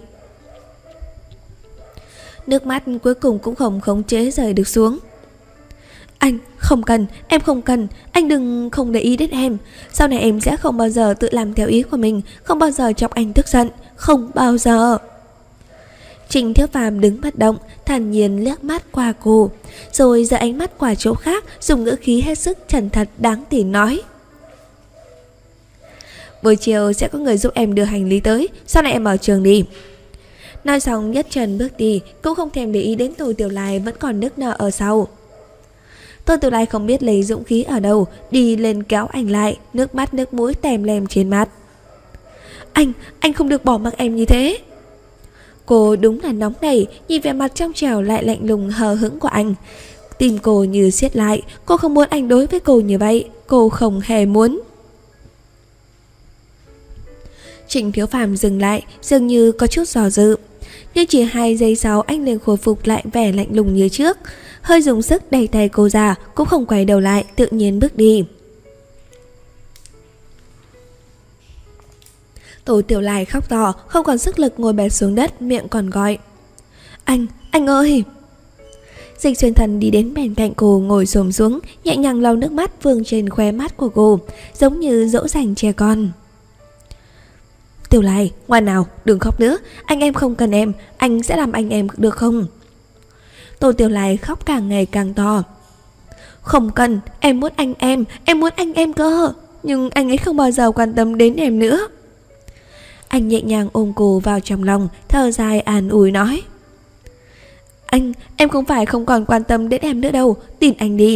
Nước mắt cuối cùng cũng không khống chế rơi được xuống. Anh không cần, em không cần, anh đừng không để ý đến em. Sau này em sẽ không bao giờ tự làm theo ý của mình, không bao giờ chọc anh tức giận, không bao giờ. Trình Thiếu Phàm đứng bất động, thản nhiên liếc mắt qua cô, rồi giơ ánh mắt qua chỗ khác, dùng ngữ khí hết sức chân thật đáng tin nói: Buổi chiều sẽ có người giúp em đưa hành lý tới, sau này em ở trường đi. Nói xong nhất chân bước đi, cũng không thèm để ý đến Tô Tiểu Lai vẫn còn nức nở ở sau. Tô Tiểu Lai không biết lấy dũng khí ở đâu, đi lên kéo anh lại, nước mắt nước mũi tèm lem trên mặt. Anh không được bỏ mặc em như thế. Cô đúng là nóng nảy, nhìn vẻ mặt trong trẻo lại lạnh lùng hờ hững của anh. Tim cô như siết lại, cô không muốn anh đối với cô như vậy, cô không hề muốn. Trình Thiếu Phàm dừng lại, dường như có chút do dự. Nhưng chỉ 2 giây sau anh liền khôi phục lại vẻ lạnh lùng như trước, hơi dùng sức đẩy tay cô ra, cũng không quay đầu lại, tự nhiên bước đi. Tô Tiểu Lai khóc to, không còn sức lực ngồi bệt xuống đất, miệng còn gọi: Anh ơi! Dịch Xuyên Thần đi đến bên cạnh cô, ngồi xổm xuống, nhẹ nhàng lau nước mắt vương trên khóe mắt của cô, giống như dỗ dành trẻ con. Tiểu Lai, ngoan nào, đừng khóc nữa, anh em không cần em, anh sẽ làm anh em được không? Tô Tiểu Lai khóc càng ngày càng to. Không cần, em muốn em muốn anh em cơ, nhưng anh ấy không bao giờ quan tâm đến em nữa. Anh nhẹ nhàng ôm cô vào trong lòng, thở dài an ủi nói: Em không phải không còn quan tâm đến em nữa đâu, tin anh đi.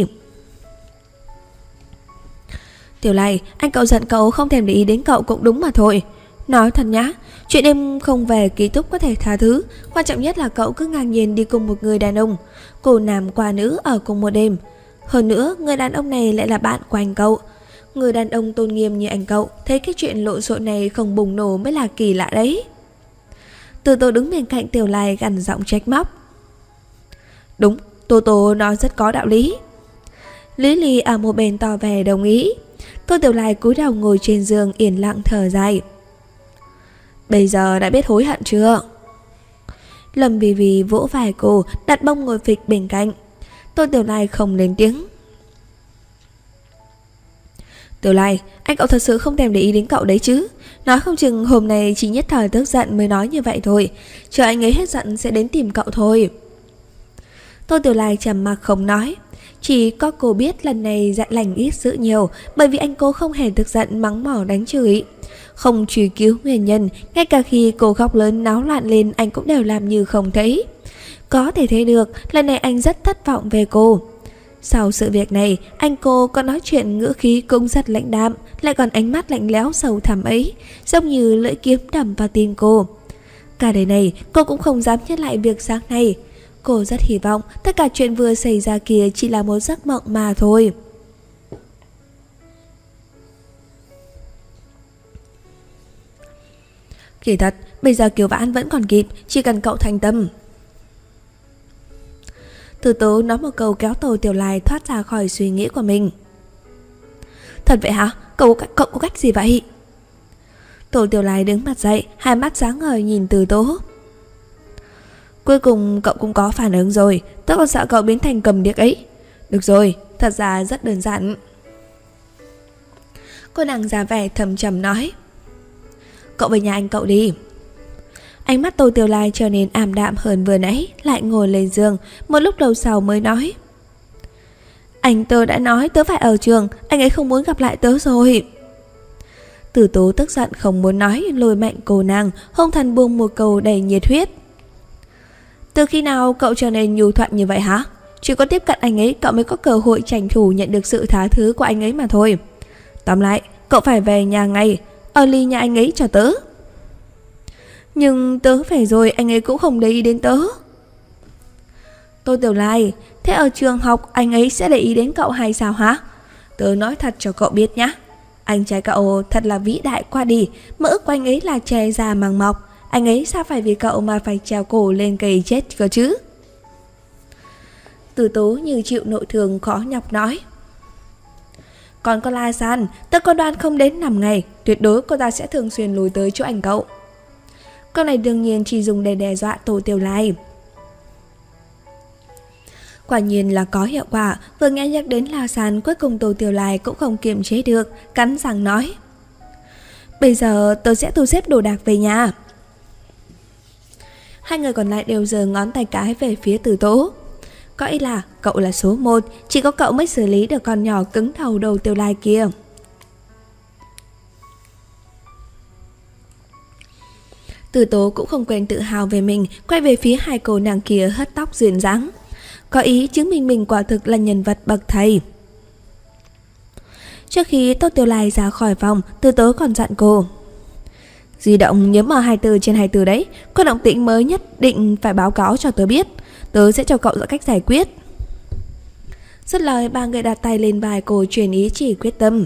Tiểu Lai, anh cậu giận cậu không thèm để ý đến cậu cũng đúng mà thôi. Nói thật nhá, chuyện em không về ký túc có thể tha thứ, quan trọng nhất là cậu cứ ngang nhiên đi cùng một người đàn ông, cô nam qua nữ ở cùng một đêm. Hơn nữa, người đàn ông này lại là bạn của anh cậu. Người đàn ông tôn nghiêm như anh cậu, thấy cái chuyện lộn xộn này không bùng nổ mới là kỳ lạ đấy. Từ Tô đứng bên cạnh Tiểu Lai gằn giọng trách móc. Đúng, Tô nói rất có đạo lý. Lý Ly ở một bên tỏ vẻ đồng ý. Tô Tiểu Lai cúi đầu ngồi trên giường yên lặng thở dài. Bây giờ đã biết hối hận chưa? Lâm Vì Vì vỗ vai cô, đặt bông ngồi phịch bên cạnh. Tô Tiểu Lai không lên tiếng. Tiểu Lai, anh cậu thật sự không thèm để ý đến cậu đấy chứ? Nói không chừng hôm nay chỉ nhất thời tức giận mới nói như vậy thôi, chờ anh ấy hết giận sẽ đến tìm cậu thôi. Tô Tiểu Lai trầm mặc không nói. Chỉ có cô biết lần này dạ lành ít dữ nhiều, bởi vì anh cô không hề tức giận mắng mỏ đánh chửi, không truy cứu nguyên nhân. Ngay cả khi cô khóc lớn náo loạn lên, anh cũng đều làm như không thấy. Có thể thấy được lần này anh rất thất vọng về cô. Sau sự việc này, anh cô có nói chuyện ngữ khí cũng rất lãnh đạm, lại còn ánh mắt lạnh lẽo sâu thẳm ấy, giống như lưỡi kiếm đâm vào tim cô. Cả đời này cô cũng không dám nhắc lại việc sáng nay. Cô rất hy vọng tất cả chuyện vừa xảy ra kia chỉ là một giấc mộng mà thôi. Kỳ thật, bây giờ cứu vãn vẫn còn kịp, chỉ cần cậu thành tâm. Từ Tố nói một câu kéo Tô Tiểu Lai thoát ra khỏi suy nghĩ của mình. Thật vậy hả? Cậu có cách gì vậy? Tô Tiểu Lai đứng mặt dậy, hai mắt sáng ngời nhìn Từ Tố. Cuối cùng cậu cũng có phản ứng rồi, tớ còn sợ cậu biến thành cầm điếc ấy. Được rồi, thật ra rất đơn giản. Cô nàng ra vẻ thầm trầm nói. Cậu về nhà anh cậu đi. Ánh mắt Tô Tiểu Lai trở nên ảm đạm hơn vừa nãy, lại ngồi lên giường, một lúc lâu sau mới nói. Anh tớ đã nói tớ phải ở trường, anh ấy không muốn gặp lại tớ rồi. Từ Tố tức giận không muốn nói, lôi mạnh cô nàng, hung thần buông một câu đầy nhiệt huyết. Từ khi nào cậu trở nên nhu thuận như vậy hả? Chỉ có tiếp cận anh ấy cậu mới có cơ hội tranh thủ nhận được sự tha thứ của anh ấy mà thôi. Tóm lại, cậu phải về nhà ngay, ở ly nhà anh ấy cho tớ. Nhưng tớ về rồi anh ấy cũng không để ý đến tớ. Tô Tiểu Lai, thế ở trường học anh ấy sẽ để ý đến cậu hay sao hả? Tớ nói thật cho cậu biết nhá, anh trai cậu thật là vĩ đại quá đi. Mơ ước của anh ấy là che già măng mọc, anh ấy sao phải vì cậu mà phải treo cổ lên cây chết cơ chứ? Từ Tố như chịu nội thương khó nhọc nói. Còn con La San, tớ có đoán không đến 5 ngày, tuyệt đối cô ta sẽ thường xuyên lùi tới chỗ anh cậu. Câu này đương nhiên chỉ dùng để đe dọa Tô Tiểu Lai. Quả nhiên là có hiệu quả. Vừa nghe nhắc đến La San, cuối cùng Tô Tiểu Lai cũng không kiềm chế được, cắn răng nói. Bây giờ tớ sẽ thu xếp đồ đạc về nhà. Hai người còn lại đều giơ ngón tay cái về phía Từ Tố. Có ý là cậu là số 1, chỉ có cậu mới xử lý được con nhỏ cứng đầu đầu Tiểu Lai kia. Từ Tố cũng không quên tự hào về mình, quay về phía hai cô nàng kia hất tóc duyên dáng, có ý chứng minh mình quả thực là nhân vật bậc thầy. Trước khi Tô Tiểu Lai ra khỏi phòng, Từ Tố còn dặn cô. Di động nhớ mở 24/24 đấy, có động tĩnh mới nhất định phải báo cáo cho tớ biết, tớ sẽ cho cậu cách giải quyết. Dứt lời, ba người đặt tay lên vai cô truyền ý chỉ quyết tâm.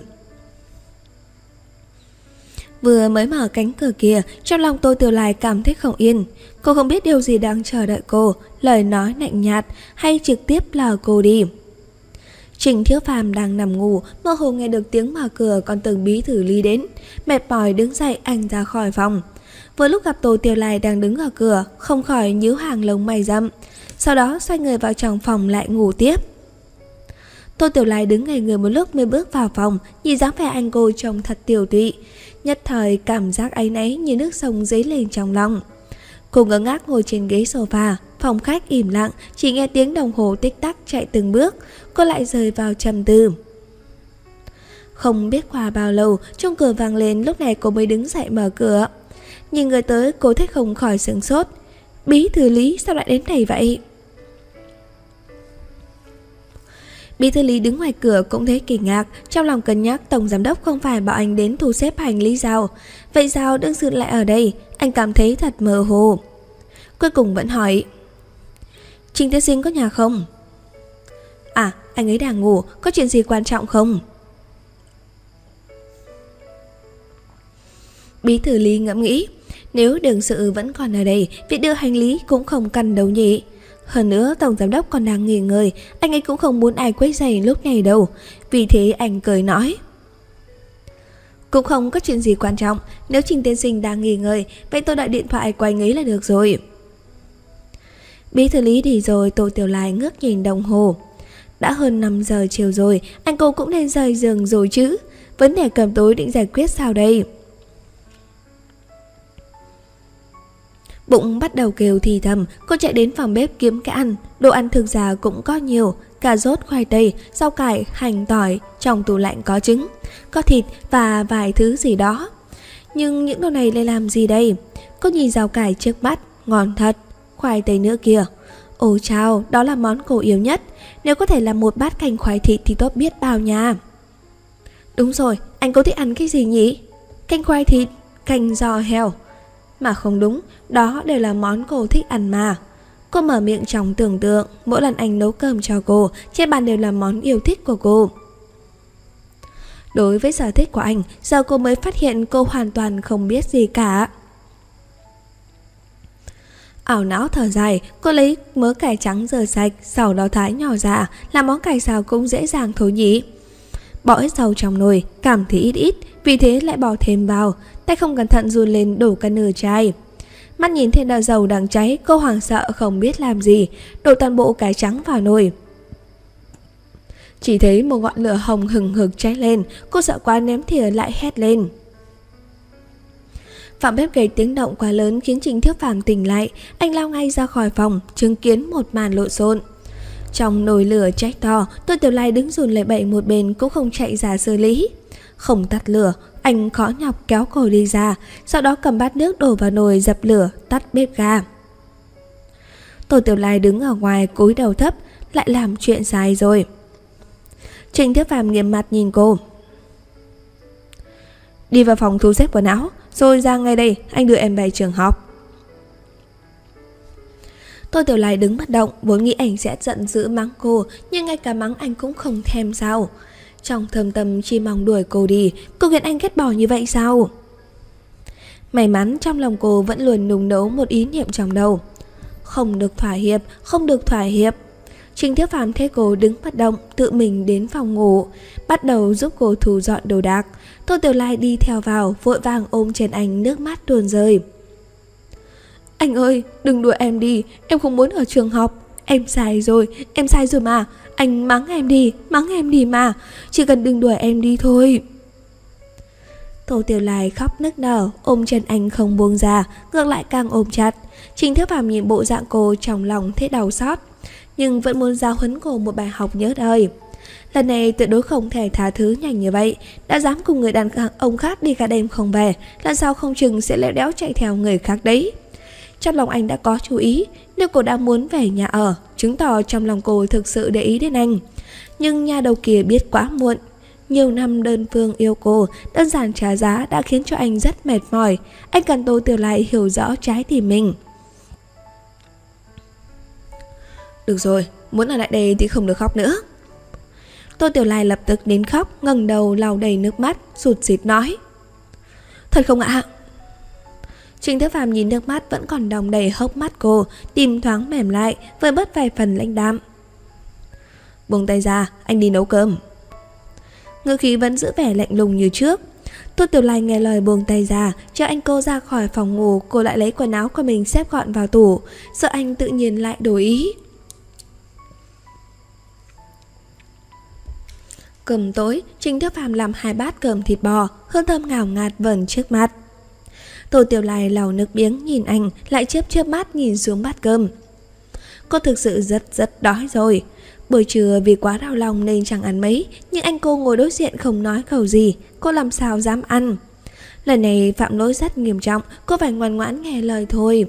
Vừa mới mở cánh cửa kia, trong lòng Tô Tiểu Lai cảm thấy không yên. Cô không biết điều gì đang chờ đợi cô, lời nói lạnh nhạt hay trực tiếp là cô đi. Trình Thiếu Phàm đang nằm ngủ, mơ hồ nghe được tiếng mở cửa, còn Từng Bí Thư Lý đến. Mệt mỏi đứng dậy, anh ra khỏi phòng. Vừa lúc gặp Tô Tiểu Lai đang đứng ở cửa, không khỏi nhíu hàng lông mày rậm. Sau đó xoay người vào trong phòng lại ngủ tiếp. Tô Tiểu Lai đứng ngây người một lúc mới bước vào phòng, nhìn dáng vẻ anh cô trông thật tiểu tụy. Nhất thời cảm giác áy náy như nước sông dấy lên trong lòng. Cô ngơ ngác ngồi trên ghế sofa, phòng khách im lặng, chỉ nghe tiếng đồng hồ tích tắc chạy từng bước. Cô lại rơi vào trầm tư. Không biết qua bao lâu, chuông cửa vang lên, lúc này cô mới đứng dậy mở cửa. Nhìn người tới, cô thích không khỏi sửng sốt. Bí thư Lý sao lại đến đây vậy? Bí thư Lý đứng ngoài cửa cũng thấy kinh ngạc, trong lòng cân nhắc tổng giám đốc không phải bảo anh đến thu xếp hành lý sao? Vậy sao đương sự lại ở đây? Anh cảm thấy thật mơ hồ. Cuối cùng vẫn hỏi. Trình tiên sinh có nhà không? À, anh ấy đang ngủ, có chuyện gì quan trọng không? Bí thư Lý ngẫm nghĩ, nếu đương sự vẫn còn ở đây, việc đưa hành lý cũng không cần đâu nhỉ. Hơn nữa tổng giám đốc còn đang nghỉ ngơi, anh ấy cũng không muốn ai quấy rầy lúc này đâu. Vì thế anh cười nói. Cũng không có chuyện gì quan trọng, nếu Trình tiên sinh đang nghỉ ngơi, vậy tôi đợi điện thoại của anh ấy là được rồi. Bí thư Lý đi rồi, Tô Tiểu Lai ngước nhìn đồng hồ. Đã hơn 5 giờ chiều rồi, anh cô cũng nên rời giường rồi chứ. Vấn đề cơm tối định giải quyết sao đây? Bụng bắt đầu kêu thì thầm, cô chạy đến phòng bếp kiếm cái ăn. Đồ ăn thực ra cũng có nhiều, cà rốt, khoai tây, rau cải, hành, tỏi. Trong tủ lạnh có trứng, có thịt và vài thứ gì đó. Nhưng những đồ này lại làm gì đây? Cô nhìn rau cải trước mắt, ngon thật. Khoai tây nữa kìa. Ồ chao, đó là món cô yêu nhất. Nếu có thể làm một bát canh khoai thịt thì tốt biết bao nha. Đúng rồi, anh có thích ăn cái gì nhỉ? Canh khoai thịt, canh giò heo. Mà không đúng, đó đều là món cô thích ăn mà. Cô mở miệng trong tưởng tượng, mỗi lần anh nấu cơm cho cô, trên bàn đều là món yêu thích của cô. Đối với sở thích của anh, giờ cô mới phát hiện cô hoàn toàn không biết gì cả. Ảo não thở dài, cô lấy mớ cải trắng rửa sạch, sau đó thái nhỏ ra, làm món cải xào cũng dễ dàng thôi nhỉ. Bỏ ít dầu trong nồi, cảm thấy ít ít, vì thế lại bỏ thêm vào, tay không cẩn thận run lên đổ cả nửa chai. Mắt nhìn thấy đào dầu đang cháy, cô hoảng sợ không biết làm gì, đổ toàn bộ cải trắng vào nồi. Chỉ thấy một ngọn lửa hồng hừng hực cháy lên, cô sợ quá ném thìa lại hét lên. Phòng bếp gây tiếng động quá lớn khiến Trình Thiếu Phàm tỉnh lại, anh lao ngay ra khỏi phòng, chứng kiến một màn lộn xộn. Trong nồi lửa cháy to, Tô Tiểu Lai đứng run lẩy bẩy một bên cũng không chạy ra xử lý. Không tắt lửa, anh khó nhọc kéo cô đi ra, sau đó cầm bát nước đổ vào nồi dập lửa, tắt bếp ga. Tô Tiểu Lai đứng ở ngoài cúi đầu thấp, lại làm chuyện sai rồi. Trình Thiếu Phàm nghiêm mặt nhìn cô. Đi vào phòng thu xếp quần áo, rồi ra ngay đây, anh đưa em về trường học. Tô Tiểu Lai đứng bất động, vốn nghĩ anh sẽ giận dữ mắng cô, nhưng ngay cả mắng anh cũng không thèm sao. Trong thâm tâm chỉ mong đuổi cô đi, cô khiến anh ghét bỏ như vậy sao? May mắn trong lòng cô vẫn luôn nung nấu một ý niệm trong đầu. Không được thỏa hiệp, không được thỏa hiệp. Trình Thiếu Phàm thấy cô đứng bất động, tự mình đến phòng ngủ, bắt đầu giúp cô thu dọn đồ đạc. Tô Tiểu Lai đi theo vào, vội vàng ôm trên anh, nước mắt tuôn rơi. Anh ơi, đừng đuổi em đi, em không muốn ở trường học. Em sai rồi mà. Anh mắng em đi mà. Chỉ cần đừng đuổi em đi thôi. Tô Tiểu Lai khóc nức nở, ôm chân anh không buông ra, ngược lại càng ôm chặt. Trình Thiếu Phàm nhìn bộ dạng cô trong lòng thấy đau xót, nhưng vẫn muốn giáo huấn cô một bài học nhớ đời. Lần này tuyệt đối không thể tha thứ nhanh như vậy. Đã dám cùng người đàn ông khác đi cả đêm không về, lần sau không chừng sẽ lẽo đẽo chạy theo người khác đấy. Trong lòng anh đã có chú ý, nếu cô đã muốn về nhà ở, chứng tỏ trong lòng cô thực sự để ý đến anh. Nhưng nhà đầu kia biết quá muộn. Nhiều năm đơn phương yêu cô, đơn giản trả giá đã khiến cho anh rất mệt mỏi. Anh cần Tô Tiểu Lai hiểu rõ trái tim mình. Được rồi, muốn ở lại đây thì không được khóc nữa. Tô Tiểu Lai lập tức đến khóc, ngẩng đầu lau đầy nước mắt, sụt sịt nói. Thật không ạ? Trình Thiếu Phàm nhìn nước mắt vẫn còn đọng đầy hốc mắt cô, tim thoáng mềm lại, vơi bớt vài phần lãnh đạm. Buông tay ra, anh đi nấu cơm. Ngữ khí vẫn giữ vẻ lạnh lùng như trước. Tô Tiểu Lai nghe lời buông tay ra, cho anh cô ra khỏi phòng ngủ. Cô lại lấy quần áo của mình xếp gọn vào tủ, sợ anh tự nhiên lại đổi ý. Cơm tối, Trình Thiếu Phàm làm 2 bát cơm thịt bò, hương thơm ngào ngạt vẩn trước mặt. Tô Tiểu Lai lau nước miếng nhìn anh, lại chớp mắt nhìn xuống bát cơm. Cô thực sự rất đói rồi. Buổi trưa vì quá đau lòng nên chẳng ăn mấy, nhưng anh cô ngồi đối diện không nói câu gì, cô làm sao dám ăn. Lần này phạm lỗi rất nghiêm trọng, cô phải ngoan ngoãn nghe lời thôi.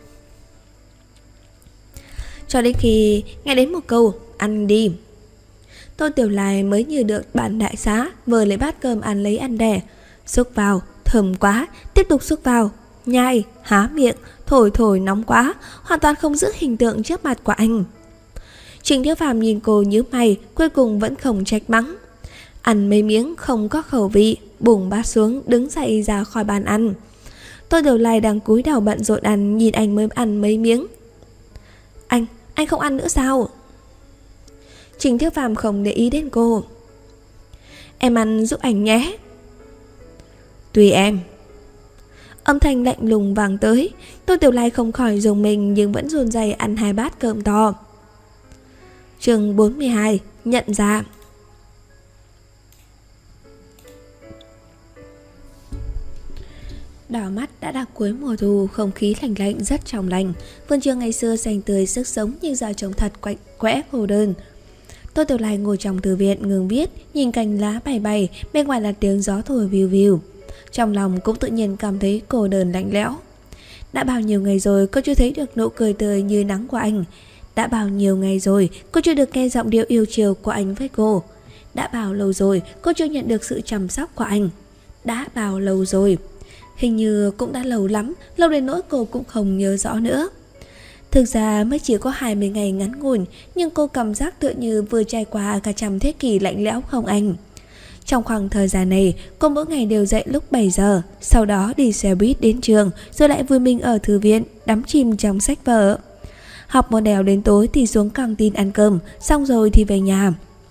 Cho đến khi nghe đến một câu ăn đi, Tô Tiểu Lai mới như được bản đại xá, vừa lấy bát cơm ăn lấy ăn đẻ. Xúc vào, thơm quá, tiếp tục xúc vào, nhai, há miệng, thổi nóng quá, hoàn toàn không giữ hình tượng trước mặt của anh. Trình Thiếu Phàm nhìn cô nhíu mày, cuối cùng vẫn không trách mắng. Ăn mấy miếng không có khẩu vị, buông bát xuống, đứng dậy ra khỏi bàn ăn. Tô Tiểu Lai đang cúi đầu bận rộn ăn, nhìn anh mới ăn mấy miếng. Anh không ăn nữa sao? Trình Thiếu Phàm không để ý đến cô. Em ăn giúp anh nhé. Tùy em. Âm thanh lạnh lùng vang tới. Tô Tiểu Lai không khỏi rùng mình, nhưng vẫn run rẩy ăn 2 bát cơm to. Chương 42, nhận ra. Đỏ mắt đã đặc cuối mùa thu, không khí lạnh lạnh rất trong lành. Vườn trường ngày xưa xanh tươi sức sống, nhưng giờ trông thật quạnh quẽ cô đơn. Tô Tiểu Lai ngồi trong thư viện ngừng viết, nhìn cành lá bay, bên ngoài là tiếng gió thổi viu viu. Trong lòng cũng tự nhiên cảm thấy cô đơn lạnh lẽo. Đã bao nhiêu ngày rồi cô chưa thấy được nụ cười tươi như nắng của anh. Đã bao nhiêu ngày rồi cô chưa được nghe giọng điệu yêu chiều của anh với cô. Đã bao lâu rồi cô chưa nhận được sự chăm sóc của anh. Đã bao lâu rồi. Hình như cũng đã lâu lắm, lâu đến nỗi cô cũng không nhớ rõ nữa. Thực ra mới chỉ có 20 ngày ngắn ngủn, nhưng cô cảm giác tựa như vừa trải qua cả trăm thế kỷ lạnh lẽo không anh. Trong khoảng thời gian này, cô mỗi ngày đều dậy lúc 7 giờ, sau đó đi xe buýt đến trường, rồi lại vui mình ở thư viện, đắm chìm trong sách vở. Học một đèo đến tối thì xuống căng tin ăn cơm, xong rồi thì về nhà.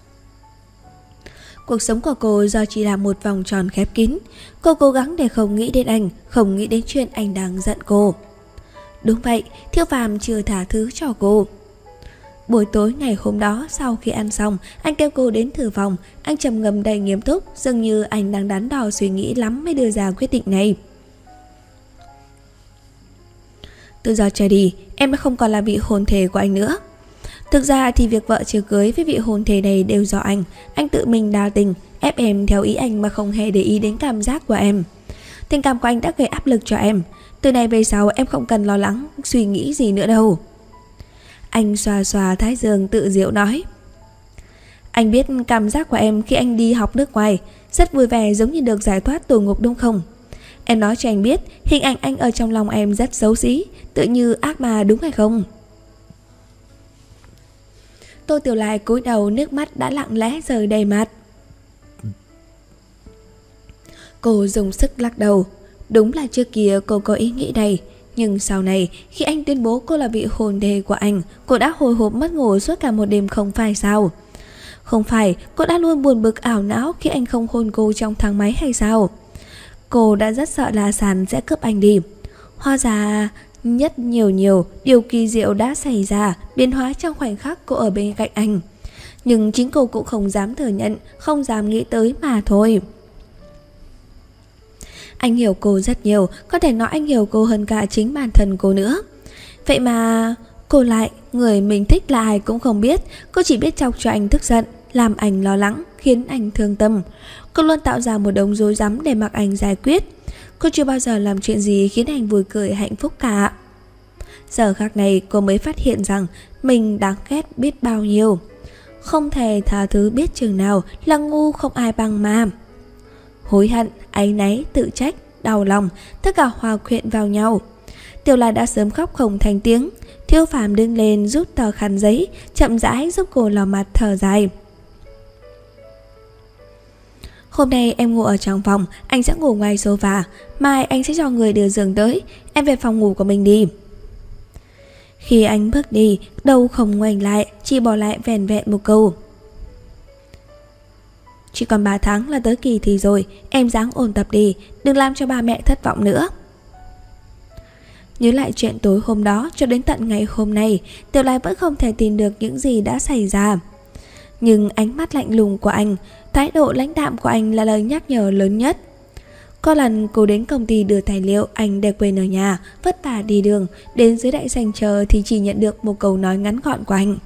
Cuộc sống của cô do chỉ là một vòng tròn khép kín. Cô cố gắng để không nghĩ đến anh, không nghĩ đến chuyện anh đang giận cô. Đúng vậy, Thiệu Phàm chưa thả thứ cho cô. Buổi tối ngày hôm đó, sau khi ăn xong, anh kêu cô đến thử phòng. Anh trầm ngâm đầy nghiêm túc, dường như anh đang đắn đo suy nghĩ lắm mới đưa ra quyết định này. Từ giờ trở đi, em đã không còn là vị hôn thê của anh nữa. Thực ra thì việc vợ chưa cưới với vị hôn thê này đều do anh. Anh tự mình đa tình, ép em theo ý anh mà không hề để ý đến cảm giác của em. Tình cảm của anh đã gây áp lực cho em. Từ nay về sau em không cần lo lắng, suy nghĩ gì nữa đâu. Anh xoa xoa thái dương tự diệu nói. Anh biết cảm giác của em khi anh đi học nước ngoài, rất vui vẻ giống như được giải thoát tù ngục đúng không? Em nói cho anh biết, hình ảnh anh ở trong lòng em rất xấu xí, tự như ác ma đúng hay không? Tô Tiểu Lai cúi đầu, nước mắt đã lặng lẽ rơi đầy mặt. Cô dùng sức lắc đầu. Đúng là trước kia cô có ý nghĩ này, nhưng sau này khi anh tuyên bố cô là vị hôn thê của anh, cô đã hồi hộp mất ngủ suốt cả một đêm không phải sao? Không phải cô đã luôn buồn bực ảo não khi anh không hôn cô trong thang máy hay sao? Cô đã rất sợ La Sàn sẽ cướp anh đi. Hóa ra nhiều điều kỳ diệu đã xảy ra, biến hóa trong khoảnh khắc cô ở bên cạnh anh. Nhưng chính cô cũng không dám thừa nhận, không dám nghĩ tới mà thôi. Anh hiểu cô rất nhiều, có thể nói anh hiểu cô hơn cả chính bản thân cô nữa. Vậy mà cô lại, người mình thích là ai cũng không biết. Cô chỉ biết chọc cho anh tức giận, làm anh lo lắng, khiến anh thương tâm. Cô luôn tạo ra một đống rối rắm để mặc anh giải quyết. Cô chưa bao giờ làm chuyện gì khiến anh vui cười hạnh phúc cả. Giờ khắc này cô mới phát hiện rằng mình đáng ghét biết bao nhiêu. Không thể tha thứ biết chừng nào, là ngu không ai bằng mà. Hối hận, áy náy, tự trách, đau lòng, tất cả hòa quyện vào nhau. Tiểu Lai đã sớm khóc không thành tiếng. Thiệu Phàm đứng lên rút tờ khăn giấy, chậm rãi giúp cô lau mặt thở dài. Hôm nay em ngủ ở trong phòng, anh sẽ ngủ ngoài sofa. Mai anh sẽ cho người đưa giường tới, em về phòng ngủ của mình đi. Khi anh bước đi, đầu không ngoảnh lại, chỉ bỏ lại vẻn vẹn một câu. Chỉ còn 3 tháng là tới kỳ thi rồi, em ráng ôn tập đi, đừng làm cho ba mẹ thất vọng nữa. Nhớ lại chuyện tối hôm đó cho đến tận ngày hôm nay, Tiểu Lai vẫn không thể tin được những gì đã xảy ra. Nhưng ánh mắt lạnh lùng của anh, thái độ lãnh đạm của anh là lời nhắc nhở lớn nhất. Có lần cô đến công ty đưa tài liệu, anh để quên ở nhà, vất vả đi đường, đến dưới đại sảnh chờ thì chỉ nhận được một câu nói ngắn gọn của anh.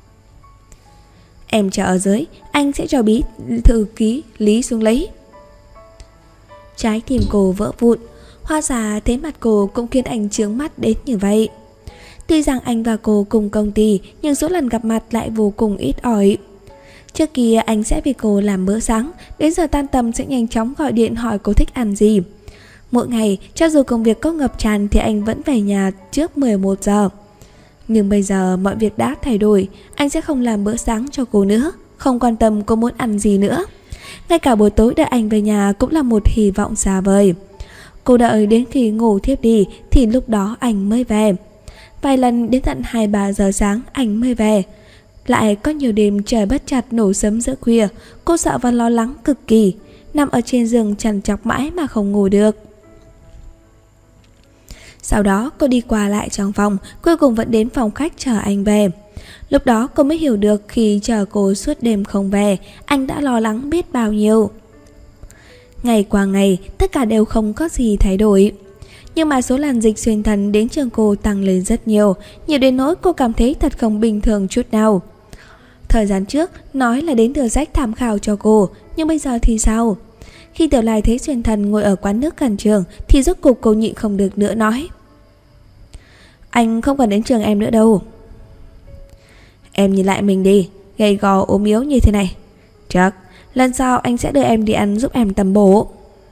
Em chờ ở dưới, anh sẽ cho bí thư ký Lý xuống lấy. Trái tim cô vỡ vụn, hóa ra thế mặt cô cũng khiến anh chướng mắt đến như vậy. Tuy rằng anh và cô cùng công ty, nhưng số lần gặp mặt lại vô cùng ít ỏi. Trước kia anh sẽ vì cô làm bữa sáng, đến giờ tan tầm sẽ nhanh chóng gọi điện hỏi cô thích ăn gì. Mỗi ngày, cho dù công việc có ngập tràn thì anh vẫn về nhà trước 11 giờ. Nhưng bây giờ mọi việc đã thay đổi, anh sẽ không làm bữa sáng cho cô nữa, không quan tâm cô muốn ăn gì nữa. Ngay cả buổi tối đợi anh về nhà cũng là một hy vọng xa vời. Cô đợi đến khi ngủ thiếp đi thì lúc đó anh mới về. Vài lần đến tận 2-3 giờ sáng anh mới về. Lại có nhiều đêm trời bất chợt nổ sấm giữa khuya, cô sợ và lo lắng cực kỳ, nằm ở trên giường trằn trọc mãi mà không ngủ được. Sau đó cô đi qua lại trong phòng, cuối cùng vẫn đến phòng khách chờ anh về. Lúc đó cô mới hiểu được khi chờ cô suốt đêm không về, anh đã lo lắng biết bao nhiêu. Ngày qua ngày, tất cả đều không có gì thay đổi. Nhưng mà số lần Dịch Xuyên Thần đến trường cô tăng lên rất nhiều, nhiều đến nỗi cô cảm thấy thật không bình thường chút nào. Thời gian trước nói là đến đưa sách tham khảo cho cô, nhưng bây giờ thì sao? Khi Tiểu Lai thấy Xuyên Thần ngồi ở quán nước gần trường thì rốt cục cô nhịn không được nữa nói: Anh không còn đến trường em nữa đâu. Em nhìn lại mình đi, gầy gò ốm yếu như thế này, chắc lần sau anh sẽ đưa em đi ăn giúp em tầm bổ.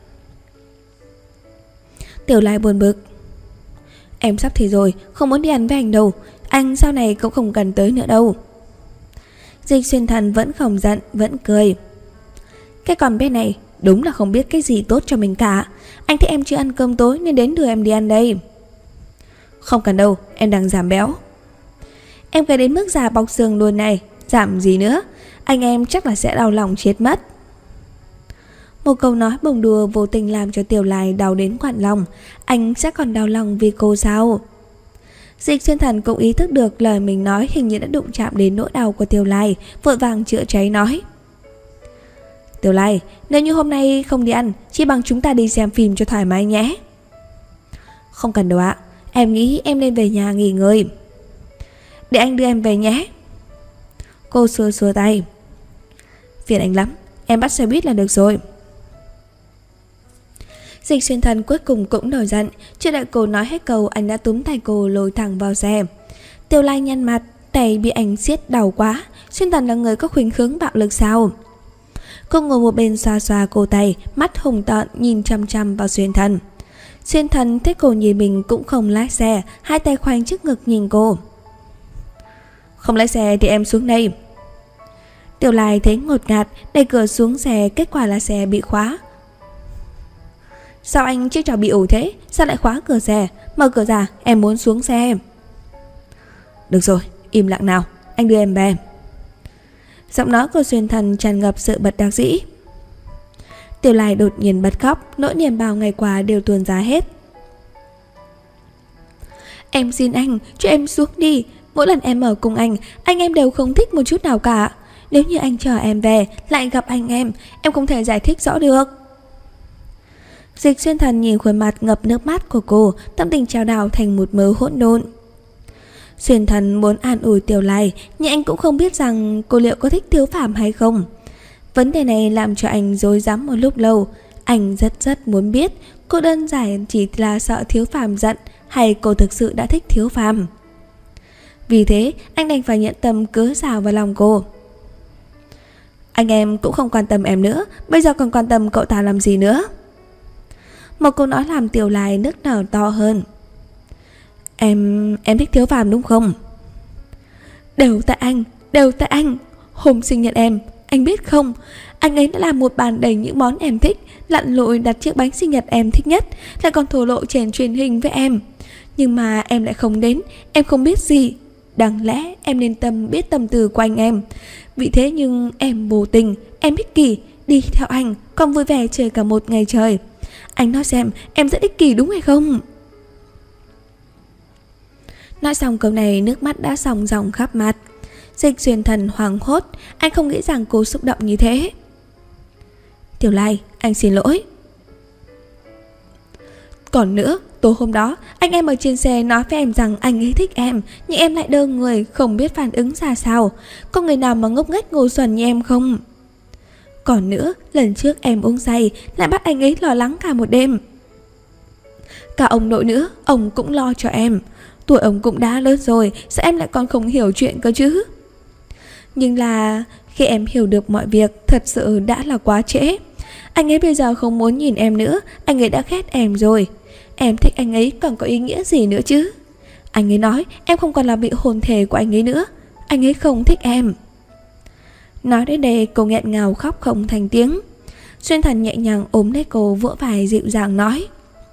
Tiểu Lai buồn bực: Em sắp thì rồi, không muốn đi ăn với anh đâu, anh sau này cũng không cần tới nữa đâu. Dịch Xuyên Thần vẫn không giận, vẫn cười: Cái con bé này đúng là không biết cái gì tốt cho mình cả. Anh thấy em chưa ăn cơm tối nên đến đưa em đi ăn đây. Không cần đâu, em đang giảm béo. Em gầy đến mức già bọc xương luôn này, giảm gì nữa, anh em chắc là sẽ đau lòng chết mất. Một câu nói bông đùa vô tình làm cho Tiểu Lai đau đến quặn lòng. Anh sẽ còn đau lòng vì cô sao? Dịch Xuyên Thần cũng ý thức được lời mình nói hình như đã đụng chạm đến nỗi đau của Tiểu Lai, vội vàng chữa cháy nói: Tiểu Lai, nếu như hôm nay không đi ăn, chỉ bằng chúng ta đi xem phim cho thoải mái nhé. Không cần đâu ạ, em nghĩ em nên về nhà nghỉ ngơi. Để anh đưa em về nhé. Cô xua xua tay. Phiền anh lắm, em bắt xe buýt là được rồi. Dịch Xuyên Thần cuối cùng cũng nổi giận. Chưa đợi cô nói hết câu, anh đã túm tay cô lôi thẳng vào xe. Tiểu Lai nhăn mặt, tay bị anh siết đau quá. Xuyên Thần là người có khuynh hướng bạo lực sao? Cô ngồi một bên xoa xoa cổ tay, mắt hùng tợn nhìn chăm chăm vào Xuyên Thần. Xuyên Thần thấy cô nhìn mình cũng không lái xe, hai tay khoanh trước ngực nhìn cô. Không lái xe thì em xuống đây. Tiểu Lai thấy ngột ngạt, đẩy cửa xuống xe, kết quả là xe bị khóa. Sao anh chiếc trò bị ủ thế? Sao lại khóa cửa xe? Mở cửa ra, em muốn xuống xe. Được rồi, im lặng nào, anh đưa em về. Giọng nói của Xuyên Thần tràn ngập sự bất đắc dĩ. Tiểu Lai đột nhiên bật khóc, nỗi niềm bao ngày qua đều tuôn ra hết. Em xin anh, cho em xuống đi. Mỗi lần em ở cùng anh em đều không thích một chút nào cả. Nếu như anh chờ em về, lại gặp anh em không thể giải thích rõ được. Dịch Xuyên Thần nhìn khuôn mặt ngập nước mắt của cô, tâm tình trao đảo thành một mớ hỗn độn. Xuyên Thần muốn an ủi Tiểu Lai, nhưng anh cũng không biết rằng cô liệu có thích Thiếu Phàm hay không. Vấn đề này làm cho anh rối rắm một lúc lâu. Anh rất muốn biết cô đơn giản chỉ là sợ Thiếu Phàm giận hay cô thực sự đã thích Thiếu Phàm. Vì thế anh đành phải nhận tâm cớ rào vào lòng cô. Anh em cũng không quan tâm em nữa, bây giờ còn quan tâm cậu ta làm gì nữa? Một câu nói làm Tiểu Lai nức nở to hơn. Em thích Thiếu Phàm đúng không? Đều tại anh. Hôm sinh nhật em, anh biết không, anh ấy đã làm một bàn đầy những món em thích, lặn lội đặt chiếc bánh sinh nhật em thích nhất, lại còn thổ lộ trên truyền hình với em. Nhưng mà em lại không đến, em không biết gì. Đáng lẽ em nên biết tâm tư của anh em. Vì thế nhưng em vô tình, em ích kỷ, đi theo anh, còn vui vẻ chơi cả một ngày trời. Anh nói xem, em rất ích kỷ đúng hay không? Nói xong câu này, nước mắt đã ròng ròng khắp mặt. Dịch Xuyên Thần hoảng hốt, anh không nghĩ rằng cô xúc động như thế. Tiểu Lai, anh xin lỗi. Còn nữa, tối hôm đó, anh em ở trên xe nói với em rằng anh ấy thích em, nhưng em lại đơ người, không biết phản ứng ra sao. Có người nào mà ngốc nghếch ngu xuẩn như em không? Còn nữa, lần trước em uống say, lại bắt anh ấy lo lắng cả một đêm. Cả ông nội nữa, ông cũng lo cho em. Tuổi ông cũng đã lớn rồi, sao em lại còn không hiểu chuyện cơ chứ? Nhưng là khi em hiểu được mọi việc, thật sự đã là quá trễ. Anh ấy bây giờ không muốn nhìn em nữa, anh ấy đã ghét em rồi. Em thích anh ấy còn có ý nghĩa gì nữa chứ? Anh ấy nói em không còn là bị hồn thể của anh ấy nữa. Anh ấy không thích em. Nói đến đây cô nghẹn ngào khóc không thành tiếng. Xuyên Thần nhẹ nhàng ôm lấy cô, vỗ vai dịu dàng nói: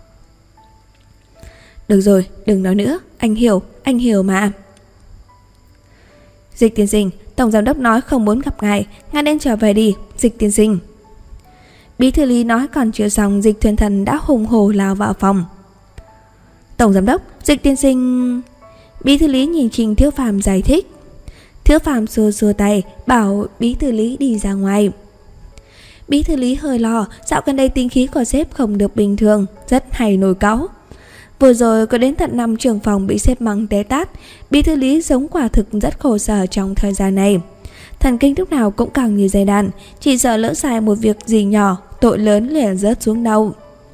Được rồi, đừng nói nữa, anh hiểu mà. Dịch tiên sinh, tổng giám đốc nói không muốn gặp ngài nên trở về đi, Dịch tiên sinh. Bí thư Lý nói còn chưa xong, Dịch Xuyên Thần đã hùng hổ lao vào phòng. Tổng giám đốc, Dịch tiên sinh. Bí thư Lý nhìn Trình Thiếu Phàm giải thích. Thiếu Phàm xua tay bảo bí thư Lý đi ra ngoài. Bí thư Lý hơi lo, dạo gần đây tính khí của sếp không được bình thường, rất hay nổi cáu. Vừa rồi có đến tận 5 trưởng phòng bị sếp mắng té tát. Bí thư Lý giống quả thực rất khổ sở trong thời gian này. Thần kinh lúc nào cũng càng như dây đàn, chỉ sợ lỡ sai một việc gì nhỏ, tội lớn liền rớt xuống đầu.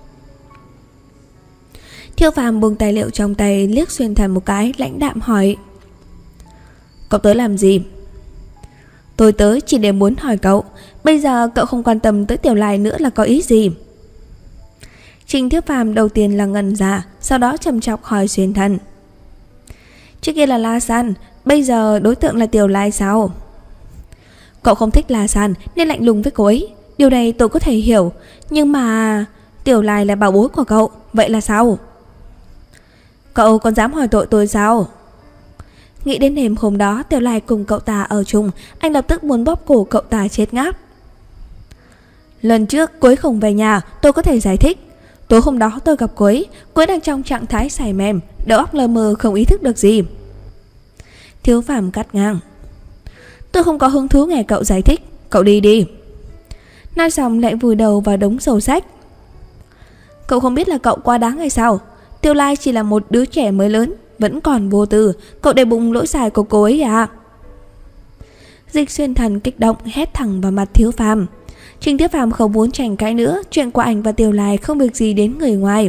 Thiếu Phàm buông tài liệu trong tay, liếc Xuyên Thần một cái, lãnh đạm hỏi: Cậu tới làm gì? Tôi tới chỉ để muốn hỏi cậu, bây giờ cậu không quan tâm tới Tiểu Lai nữa là có ý gì? Trình Thiếu Phàm đầu tiên là ngẩn ra, sau đó trầm trọng hỏi Xuyên Thần: Trước kia là La San, bây giờ đối tượng là Tiểu Lai sao? Cậu không thích La San nên lạnh lùng với cô ấy. điều này tôi có thể hiểu. Nhưng mà Tiểu Lai là bảo bối của cậu, vậy là sao? Cậu còn dám hỏi tội tôi sao? Nghĩ đến đêm hôm đó Tiểu Lai cùng cậu ta ở chung, anh lập tức muốn bóp cổ cậu ta chết ngáp. Lần trước cô ấy không về nhà, tôi có thể giải thích. Tối hôm đó tôi gặp cô ấy đang trong trạng thái say mềm, đầu óc lờ mờ không ý thức được gì. Thiếu Phàm cắt ngang. Tôi không có hứng thú nghe cậu giải thích, cậu đi đi. Nói xong lại vùi đầu vào đống sổ sách. Cậu không biết là cậu quá đáng hay sao? Tiểu Lai chỉ là một đứa trẻ mới lớn, vẫn còn vô tư, cậu để bụng lỗi sai của cô ấy à? Dịch Xuyên Thần kích động hét thẳng vào mặt Thiếu Phàm. Trình Thiếu Phàm không muốn tranh cãi nữa, chuyện của anh và Tiểu Lai không việc gì đến người ngoài.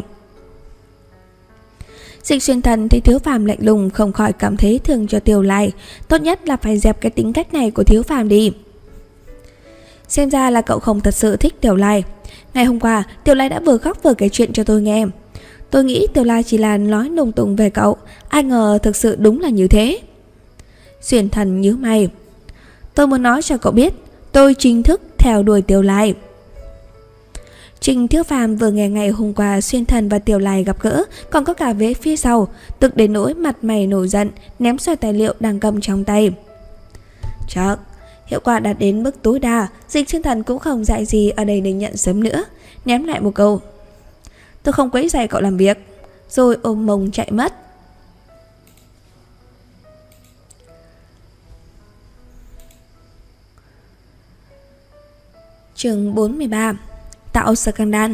Dịch Xuyên Thần thấy Thiếu Phàm lạnh lùng không khỏi cảm thấy thương cho Tiểu Lai, tốt nhất là phải dẹp cái tính cách này của Thiếu Phàm đi. Xem ra là cậu không thật sự thích Tiểu Lai. Ngày hôm qua Tiểu Lai đã vừa khóc vừa kể chuyện cho tôi nghe. Tôi nghĩ Tiểu Lai chỉ là nói lung tung về cậu, ai ngờ thực sự đúng là như thế. Xuyên Thần nhíu mày. Tôi muốn nói cho cậu biết, tôi chính thức theo đuổi Tiểu Lai. Trình Thiếu Phàm vừa nghe ngày hôm qua Xuyên Thần và Tiểu Lai gặp gỡ, còn có cả vế phía sau, tức đến nỗi mặt mày nổi giận, ném xoay tài liệu đang cầm trong tay. Chắc hiệu quả đạt đến mức tối đa, Dịch Xuyên Thần cũng không dạy gì ở đây nên nhận sớm nữa, ném lại một câu: tôi không quấy rầy cậu làm việc, rồi ôm mông chạy mất. Chương 43: Tạo scandal.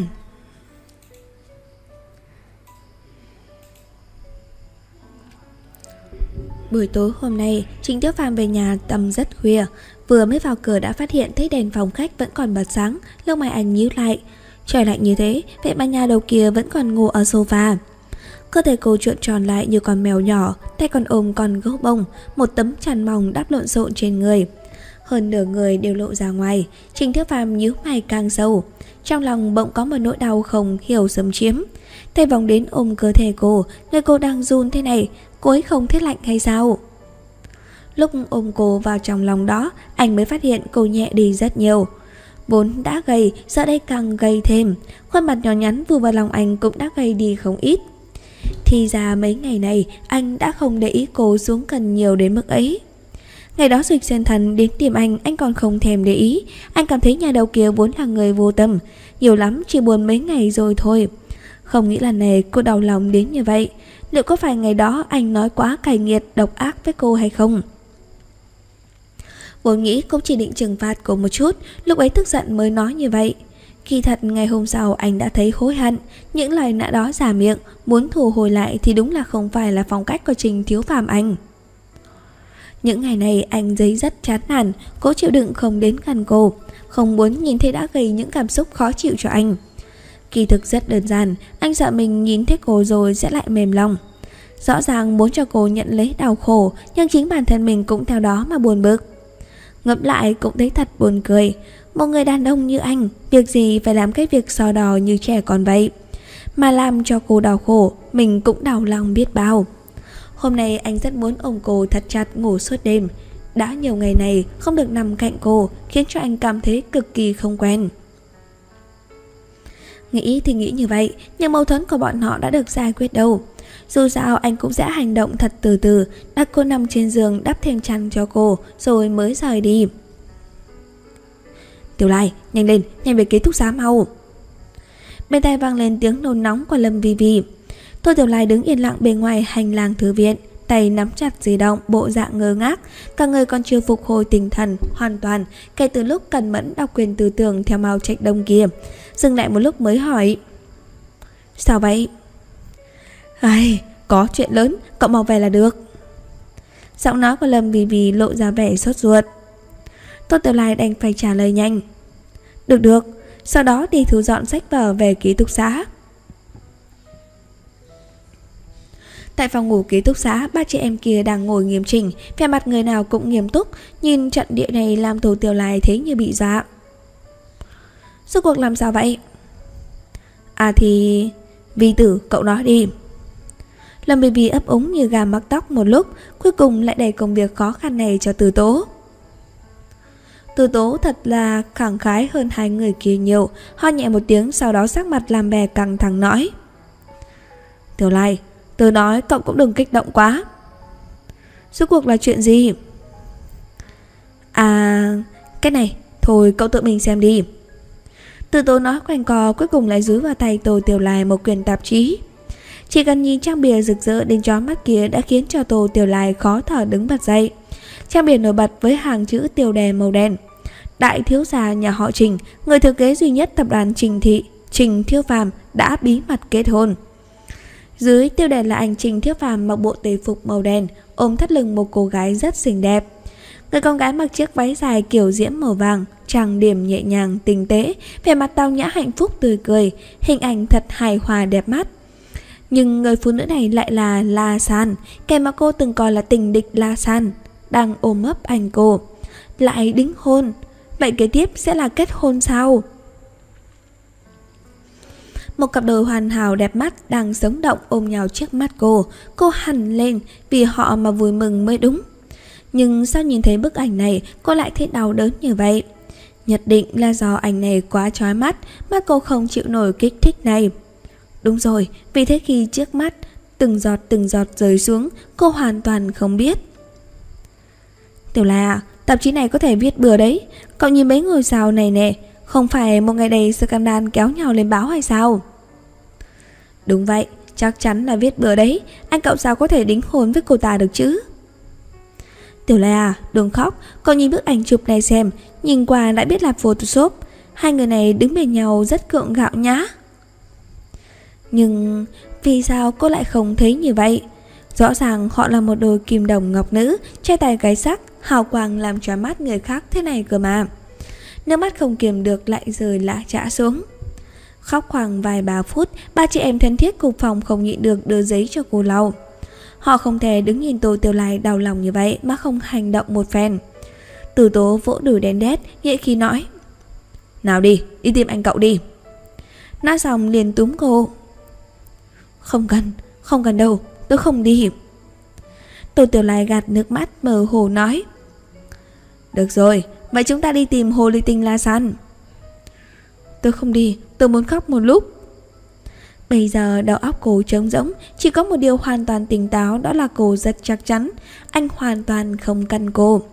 Buổi tối hôm nay, Trình Thiếu Phàm về nhà tầm rất khuya, vừa mới vào cửa đã phát hiện thấy đèn phòng khách vẫn còn bật sáng, lông mày anh nhíu lại. Trời lạnh như thế, vậy mà nhà đầu kia vẫn còn ngủ ở sofa. Cơ thể cô trộn tròn lại như con mèo nhỏ, tay còn ôm con gấu bông, một tấm chăn mỏng đắp lộn xộn trên người. Hơn nửa người đều lộ ra ngoài. Trình Thiếu Phàm nhíu mày càng sâu, trong lòng bỗng có một nỗi đau không hiểu xâm chiếm. Tay vòng đến ôm cơ thể cô, người cô đang run thế này, cô ấy không thấy lạnh hay sao? Lúc ôm cô vào trong lòng đó, anh mới phát hiện cô nhẹ đi rất nhiều. Vốn đã gầy, giờ đây càng gầy thêm. Khuôn mặt nhỏ nhắn vừa vào lòng anh cũng đã gầy đi không ít. Thì ra mấy ngày này anh đã không để ý cô xuống cần nhiều đến mức ấy. Ngày đó Dịch Xuyên Thần đến tìm anh còn không thèm để ý. Anh cảm thấy nhà đầu kia vốn là người vô tâm, nhiều lắm chỉ buồn mấy ngày rồi thôi. Không nghĩ lần này cô đau lòng đến như vậy. Liệu có phải ngày đó anh nói quá cay nghiệt độc ác với cô hay không? Vốn nghĩ cũng chỉ định trừng phạt cô một chút, lúc ấy tức giận mới nói như vậy. Kỳ thật ngày hôm sau anh đã thấy hối hận. Những lời nãy đó giả miệng, muốn thu hồi lại thì đúng là không phải là phong cách của Trình Thiếu Phàm anh. Những ngày này anh giấy rất chán nản, cố chịu đựng không đến gần cô, không muốn nhìn thấy đã gây những cảm xúc khó chịu cho anh. Kỳ thực rất đơn giản, anh sợ mình nhìn thấy cô rồi sẽ lại mềm lòng. Rõ ràng muốn cho cô nhận lấy đau khổ, nhưng chính bản thân mình cũng theo đó mà buồn bực. Ngẫm lại cũng thấy thật buồn cười. Một người đàn ông như anh, việc gì phải làm cái việc so đo như trẻ con vậy, mà làm cho cô đau khổ, mình cũng đau lòng biết bao. Hôm nay anh rất muốn ôm cô thật chặt ngủ suốt đêm. Đã nhiều ngày này không được nằm cạnh cô, khiến cho anh cảm thấy cực kỳ không quen. Nghĩ thì nghĩ như vậy, nhưng mâu thuẫn của bọn họ đã được giải quyết đâu. Dù sao anh cũng sẽ hành động thật từ từ, đặt cô nằm trên giường, đắp thêm chăn cho cô, rồi mới rời đi. Tiểu Lai, nhanh lên, nhanh về ký túc xá mau. Bên tai vang lên tiếng nôn nóng của Lâm Vi Vi. Tô Tiểu Lai đứng yên lặng bên ngoài hành lang thư viện, tay nắm chặt di động, bộ dạng ngơ ngác, cả người còn chưa phục hồi tinh thần hoàn toàn kể từ lúc cẩn mẫn đọc quyền tư tưởng theo Mao Trạch Đông kia. Dừng lại một lúc mới hỏi: sao vậy? Ai, có chuyện lớn, cậu mau về là được. Giọng nói của Lâm Vi Vi lộ ra vẻ sốt ruột. Tô Tiểu Lai đành phải trả lời nhanh: được, sau đó đi thu dọn sách vở về ký túc xá. Tại phòng ngủ ký túc xá, ba chị em kia đang ngồi nghiêm chỉnh, vẻ mặt người nào cũng nghiêm túc. Nhìn trận địa này làm Tô Tiểu Lai thấy như bị dọa. Rốt cuộc làm sao vậy? À thì... Vi tử, cậu nói đi. Lâm Vi Vi ấp úng như gà mắc tóc một lúc, cuối cùng lại đẩy công việc khó khăn này cho Từ Tố. Từ Tố thật là khẳng khái hơn hai người kia nhiều. Ho nhẹ một tiếng, sau đó sắc mặt làm bè căng thẳng nói: Tiểu Lai, tớ nói cậu cũng đừng kích động quá. Rốt cuộc là chuyện gì? À, cái này, thôi cậu tự mình xem đi. Từ Tố nói quanh co, cuối cùng lại dúi vào tay Tô Tiểu Lai một quyển tạp chí. Chỉ cần nhìn trang bìa rực rỡ đến chói mắt kia đã khiến cho Tô Tiểu Lai khó thở đứng bật dậy. Trang bìa nổi bật với hàng chữ tiêu đề màu đen: Đại thiếu gia nhà họ Trình, người thừa kế duy nhất tập đoàn Trình Thiêu Phàm đã bí mật kết hôn. Dưới tiêu đề là ảnh Trình Thiêu Phàm mặc bộ tề phục màu đen, ôm thắt lưng một cô gái rất xinh đẹp. Người con gái mặc chiếc váy dài kiểu diễm màu vàng, trang điểm nhẹ nhàng tinh tế, vẻ mặt tao nhã hạnh phúc tươi cười, hình ảnh thật hài hòa đẹp mắt. Nhưng người phụ nữ này lại là La San, kẻ mà cô từng coi là tình địch La San, đang ôm ấp anh cô, lại đính hôn. Vậy kế tiếp sẽ là kết hôn sao? Một cặp đôi hoàn hảo đẹp mắt đang sống động ôm nhau trước mắt cô. Cô hằn lên, vì họ mà vui mừng mới đúng. Nhưng sao nhìn thấy bức ảnh này cô lại thấy đau đớn như vậy? Nhất định là do ảnh này quá chói mắt mà cô không chịu nổi kích thích này. Đúng rồi, vì thế khi trước mắt từng giọt rơi xuống, cô hoàn toàn không biết. Tiểu Lai à, tạp chí này có thể viết bừa đấy. Cậu nhìn mấy ngôi sao này nè, không phải một ngày đầy scandal kéo nhau lên báo hay sao? Đúng vậy, chắc chắn là viết bừa đấy. Anh cậu sao có thể đính hôn với cô ta được chứ? Tiểu Lai à, đừng khóc. Cậu nhìn bức ảnh chụp này xem, nhìn qua đã biết là Photoshop. Hai người này đứng bên nhau rất gượng gạo nhá. Nhưng vì sao cô lại không thấy như vậy? Rõ ràng họ là một đôi kim đồng ngọc nữ, trai tài gái sắc, hào quang làm chói mắt người khác thế này cơ mà. Nước mắt không kiềm được lại rơi lã chã xuống. Khóc khoảng vài ba phút, ba chị em thân thiết cùng phòng không nhịn được đưa giấy cho cô lau. Họ không thể đứng nhìn Tô Tiểu Lai đau lòng như vậy mà không hành động một phen. Từ Tố vỗ đùi đen đét, nghĩa khí nói: Nào đi tìm anh cậu đi. Nói xong liền túm cô: Không cần đâu, tôi không đi. Tô Tiểu Lai gạt nước mắt mờ hồ nói: Được rồi, vậy chúng ta đi tìm hồ ly tinh La San. Tôi không đi, tôi muốn khóc một lúc. Bây giờ đầu óc cô trống rỗng, chỉ có một điều hoàn toàn tỉnh táo, đó là cô rất chắc chắn anh hoàn toàn không cần cô.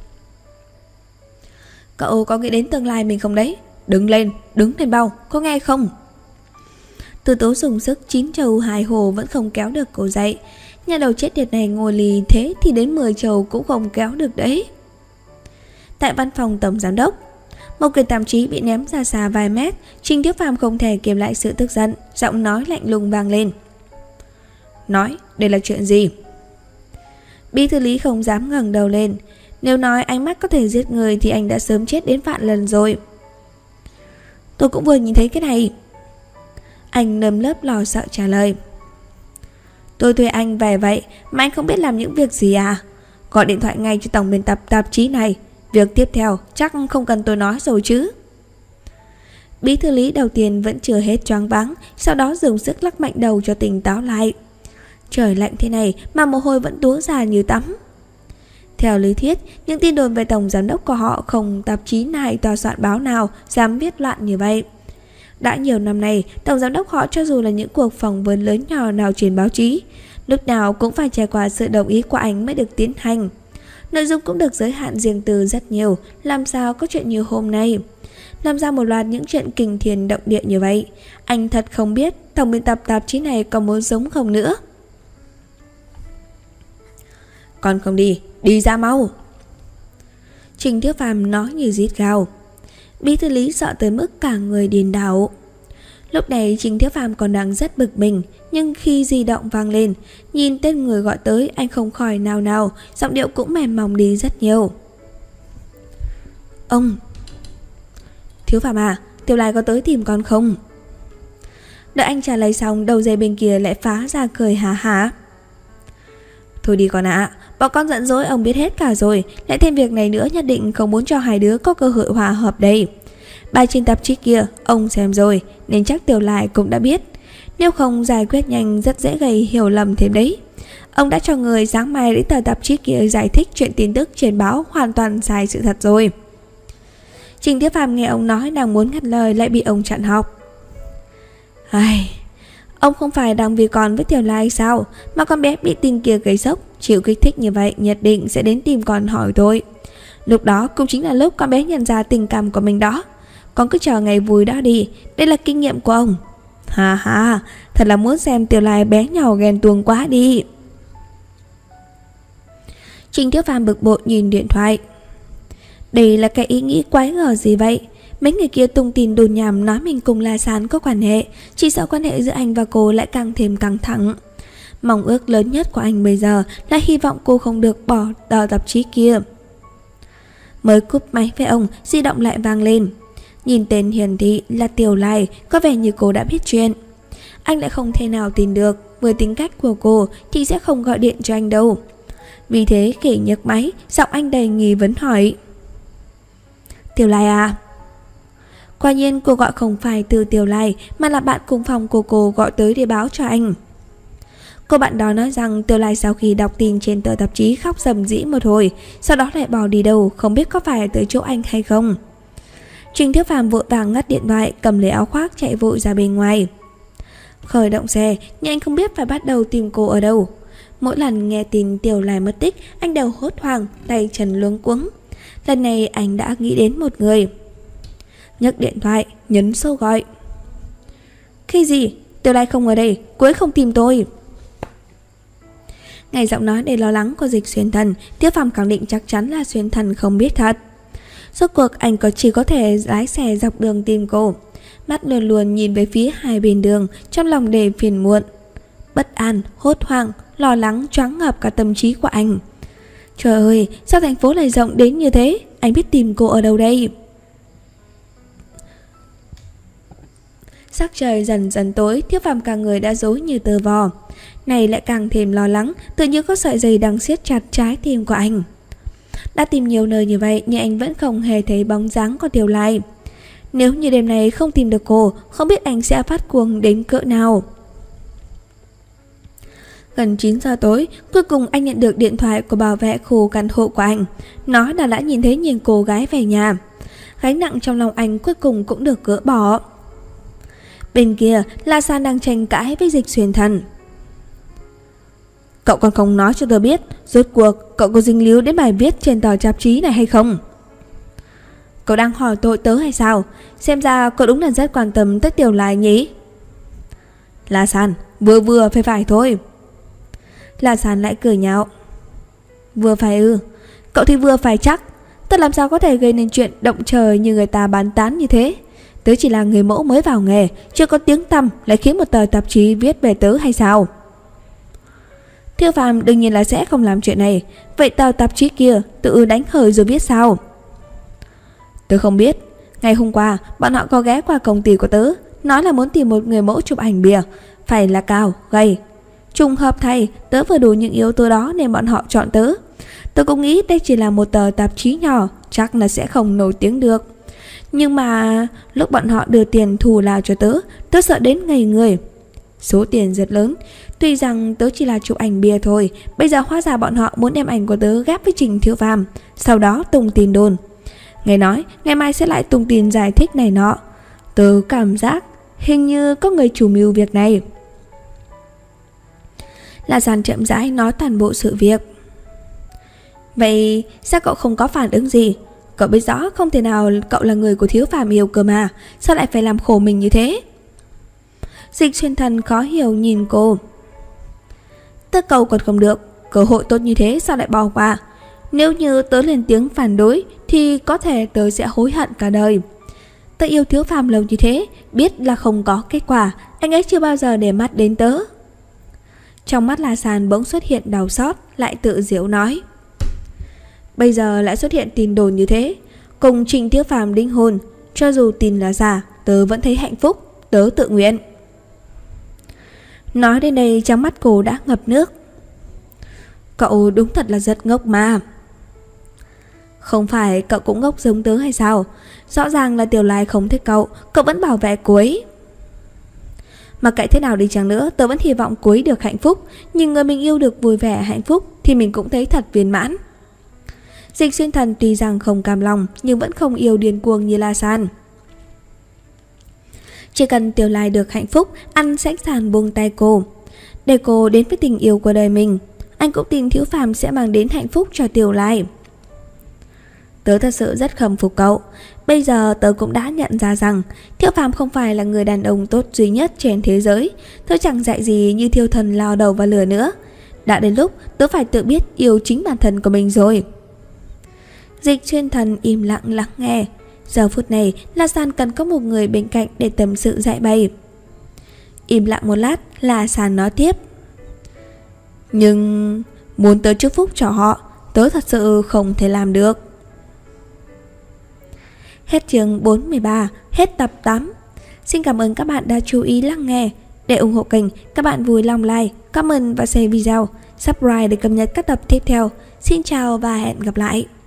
Cậu có nghĩ đến tương lai mình không đấy? Đứng lên bao, có nghe không? Từ Tố dùng sức 9 trầu 2 hồ vẫn không kéo được cô dậy. Nhà đầu chết tiệt này ngồi lì thế thì đến 10 trầu cũng không kéo được đấy. Tại văn phòng tổng giám đốc, một quyển tạp chí bị ném ra xa vài mét. Trình Thiếu Phàm không thể kiềm lại sự tức giận, giọng nói lạnh lùng vang lên: Nói, đây là chuyện gì? Bí thư Lý không dám ngẩng đầu lên. Nếu nói ánh mắt có thể giết người thì anh đã sớm chết đến vạn lần rồi. Tôi cũng vừa nhìn thấy cái này. Anh nơm lớp lo sợ trả lời. Tôi thuê anh về vậy mà anh không biết làm những việc gì à? Gọi điện thoại ngay cho tổng biên tập tạp chí này. Việc tiếp theo chắc không cần tôi nói rồi chứ. Bí thư Lý đầu tiên vẫn chưa hết choáng váng, sau đó dùng sức lắc mạnh đầu cho tỉnh táo lại. Trời lạnh thế này mà mồ hôi vẫn túa ra như tắm. Theo lý thuyết, những tin đồn về tổng giám đốc của họ không tạp chí này tòa soạn báo nào dám viết loạn như vậy. Đã nhiều năm nay, tổng giám đốc họ cho dù là những cuộc phỏng vấn lớn nhỏ nào trên báo chí, lúc nào cũng phải trải qua sự đồng ý của anh mới được tiến hành. Nội dung cũng được giới hạn riêng tư rất nhiều, làm sao có chuyện như hôm nay. Làm ra một loạt những chuyện kinh thiên động địa như vậy. Anh thật không biết tổng biên tập tạp chí này có muốn giống không nữa. Còn không đi, đi ra mau. Trình Thiếu Phàm nói như rít gào. Bí thư Lý sợ tới mức cả người điên đảo. Lúc này Trình Thiếu Phàm còn đang rất bực mình, nhưng khi di động vang lên, nhìn tên người gọi tới, anh không khỏi nào, giọng điệu cũng mềm mỏng đi rất nhiều. Ông Thiếu Phàm à, Tiểu Lai có tới tìm con không? Đợi anh trả lời xong, đầu dây bên kia lại phá ra cười hả hả. Thôi đi con ạ, bọn con giận dỗi ông biết hết cả rồi. Lại thêm việc này nữa, nhất định không muốn cho hai đứa có cơ hội hòa hợp đây. Bài trên tạp chí kia ông xem rồi, nên chắc Tiểu Lai cũng đã biết. Nếu không giải quyết nhanh rất dễ gây hiểu lầm thêm đấy. Ông đã cho người sáng mai đến tờ tạp chí kia giải thích chuyện tin tức trên báo hoàn toàn sai sự thật rồi. Trình Tiếu Phàm nghe ông nói đang muốn ngắt lời lại bị ông chặn học. Ai, ông không phải đang vì con với Tiểu Lai sao? Mà con bé bị tin kia gây sốc, chịu kích thích như vậy nhất định sẽ đến tìm con hỏi tôi. Lúc đó cũng chính là lúc con bé nhận ra tình cảm của mình đó. Con cứ chờ ngày vui đó đi, đây là kinh nghiệm của ông. Ha ha, thật là muốn xem Tiểu Lai bé nhỏ ghen tuông quá đi. Trình Tiếu Phàm bực bội nhìn điện thoại. Đây là cái ý nghĩ quái gở gì vậy? Mấy người kia tung tin đồn nhảm nói mình cùng La Sán có quan hệ, chỉ sợ quan hệ giữa anh và cô lại càng thêm căng thẳng. Mong ước lớn nhất của anh bây giờ là hy vọng cô không được bỏ tờ tạp chí kia. Mới cúp máy với ông, di động lại vang lên. Nhìn tên hiển thị là Tiểu Lai, có vẻ như cô đã biết chuyện. Anh lại không thể nào tin được, với tính cách của cô thì sẽ không gọi điện cho anh đâu. Vì thế khi nhấc máy, giọng anh đầy nghi vấn hỏi. Tiểu Lai à? Quả nhiên cô gọi không phải từ Tiểu Lai, mà là bạn cùng phòng của cô gọi tới để báo cho anh. Cô bạn đó nói rằng Tiểu Lai sau khi đọc tin trên tờ tạp chí khóc rầm rĩ một hồi, sau đó lại bỏ đi đâu, không biết có phải tới chỗ anh hay không. Trình Tiếu Phàm vội vàng ngắt điện thoại, cầm lấy áo khoác chạy vội ra bên ngoài. Khởi động xe, nhưng anh không biết phải bắt đầu tìm cô ở đâu. Mỗi lần nghe tin Tiểu Lai mất tích, anh đều hốt hoảng, tay chân luống cuống. Lần này anh đã nghĩ đến một người. Nhấc điện thoại, nhấn số gọi. Khi gì? Tiểu Lai không ở đây, cô ấy không tìm tôi. Nghe giọng nói đầy lo lắng của Dịch Xuyên Thần, Tiếu Phàm khẳng định chắc chắn là Xuyên Thần không biết thật. Rốt cuộc anh chỉ có thể lái xe dọc đường tìm cô. Mắt luôn luôn nhìn về phía hai bên đường, trong lòng đầy phiền muộn, bất an, hốt hoảng, lo lắng choáng ngợp cả tâm trí của anh. Trời ơi, sao thành phố lại rộng đến như thế? Anh biết tìm cô ở đâu đây? Sắc trời dần dần tối, Tiếu Phàm cả người đã rối như tơ vò. Này lại càng thêm lo lắng, tự như có sợi dây đang siết chặt trái tim của anh. Đã tìm nhiều nơi như vậy nhưng anh vẫn không hề thấy bóng dáng của Tiểu Lai. Nếu như đêm này không tìm được cô, không biết anh sẽ phát cuồng đến cỡ nào. Gần 9 giờ tối, cuối cùng anh nhận được điện thoại của bảo vệ khu căn hộ của anh. Nói là đã nhìn thấy nhiều cô gái về nhà. Gánh nặng trong lòng anh cuối cùng cũng được gỡ bỏ. Bên kia, La San đang tranh cãi với Dịch Xuyên Thần. Cậu còn không nói cho tôi biết, rốt cuộc cậu có dính líu đến bài viết trên tờ tạp chí này hay không? Cậu đang hỏi tội tớ hay sao? Xem ra cậu đúng là rất quan tâm tới Tiểu Lai nhỉ? La San, vừa phải thôi. La San lại cười nhạo. Vừa phải ư? Cậu thì vừa phải chắc. Tớ làm sao có thể gây nên chuyện động trời như người ta bán tán như thế? Tớ chỉ là người mẫu mới vào nghề, chưa có tiếng tăm lại khiến một tờ tạp chí viết về tớ hay sao? Tiếu Phàm đương nhiên là sẽ không làm chuyện này. Vậy tờ tạp chí kia tự đánh khởi rồi viết sao? Tớ không biết. Ngày hôm qua bọn họ có ghé qua công ty của tớ, nói là muốn tìm một người mẫu chụp ảnh bìa, phải là cao, gầy. Trùng hợp thay, tớ vừa đủ những yếu tố đó nên bọn họ chọn tớ. Tớ cũng nghĩ đây chỉ là một tờ tạp chí nhỏ, chắc là sẽ không nổi tiếng được. Nhưng mà lúc bọn họ đưa tiền thù lao cho tớ, tớ sợ đến ngây người. Số tiền rất lớn. Tuy rằng tớ chỉ là chụp ảnh bìa thôi, bây giờ hóa ra bọn họ muốn đem ảnh của tớ ghép với Trình Tiếu Phàm, sau đó tung tin đồn. Nghe nói ngày mai sẽ lại tung tin giải thích này nọ. Tớ cảm giác hình như có người chủ mưu việc này. La San chậm rãi nói toàn bộ sự việc. Vậy sao cậu không có phản ứng gì? Cậu biết rõ không thể nào cậu là người của Tiếu Phàm yêu cơ mà, sao lại phải làm khổ mình như thế? Dịch Xuyên Thần khó hiểu nhìn cô. Tớ cầu còn không được, cơ hội tốt như thế sao lại bỏ qua? Nếu như tớ lên tiếng phản đối thì có thể tớ sẽ hối hận cả đời. Tớ yêu Tiếu Phàm lâu như thế, biết là không có kết quả, anh ấy chưa bao giờ để mắt đến tớ. Trong mắt La San bỗng xuất hiện đau xót, lại tự giễu nói. Bây giờ lại xuất hiện tin đồn như thế, cùng Trình Tiếu Phàm đính hôn, cho dù tin là giả, tớ vẫn thấy hạnh phúc, tớ tự nguyện. Nói đến đây trong mắt cô đã ngập nước. Cậu đúng thật là rất ngốc mà. Không phải cậu cũng ngốc giống tớ hay sao? Rõ ràng là Tiểu Lai không thích cậu, cậu vẫn bảo vệ cô ấy. Mà kệ thế nào đi chăng nữa, tớ vẫn hy vọng cô ấy được hạnh phúc. Nhưng người mình yêu được vui vẻ hạnh phúc thì mình cũng thấy thật viên mãn. Dịch Xuyên Thần tuy rằng không cam lòng nhưng vẫn không yêu điên cuồng như La San. Chỉ cần Tiểu Lai được hạnh phúc, anh sẵn sàng buông tay cô, để cô đến với tình yêu của đời mình. Anh cũng tin Thiếu Phàm sẽ mang đến hạnh phúc cho Tiểu Lai. Tớ thật sự rất khâm phục cậu. Bây giờ tớ cũng đã nhận ra rằng Thiếu Phàm không phải là người đàn ông tốt duy nhất trên thế giới. Tớ chẳng dạy gì như thiêu thần lao đầu vào lửa nữa. Đã đến lúc tớ phải tự biết yêu chính bản thân của mình rồi. Dịch Xuyên Thần im lặng lắng nghe. Giờ phút này La San cần có một người bên cạnh để tâm sự dạy bày. Im lặng một lát, La San nói tiếp. Nhưng muốn tớ chúc phúc cho họ, tớ thật sự không thể làm được. Hết chương 43, hết tập 8. Xin cảm ơn các bạn đã chú ý lắng nghe. Để ủng hộ kênh, các bạn vui lòng like, comment và share video, subscribe để cập nhật các tập tiếp theo. Xin chào và hẹn gặp lại.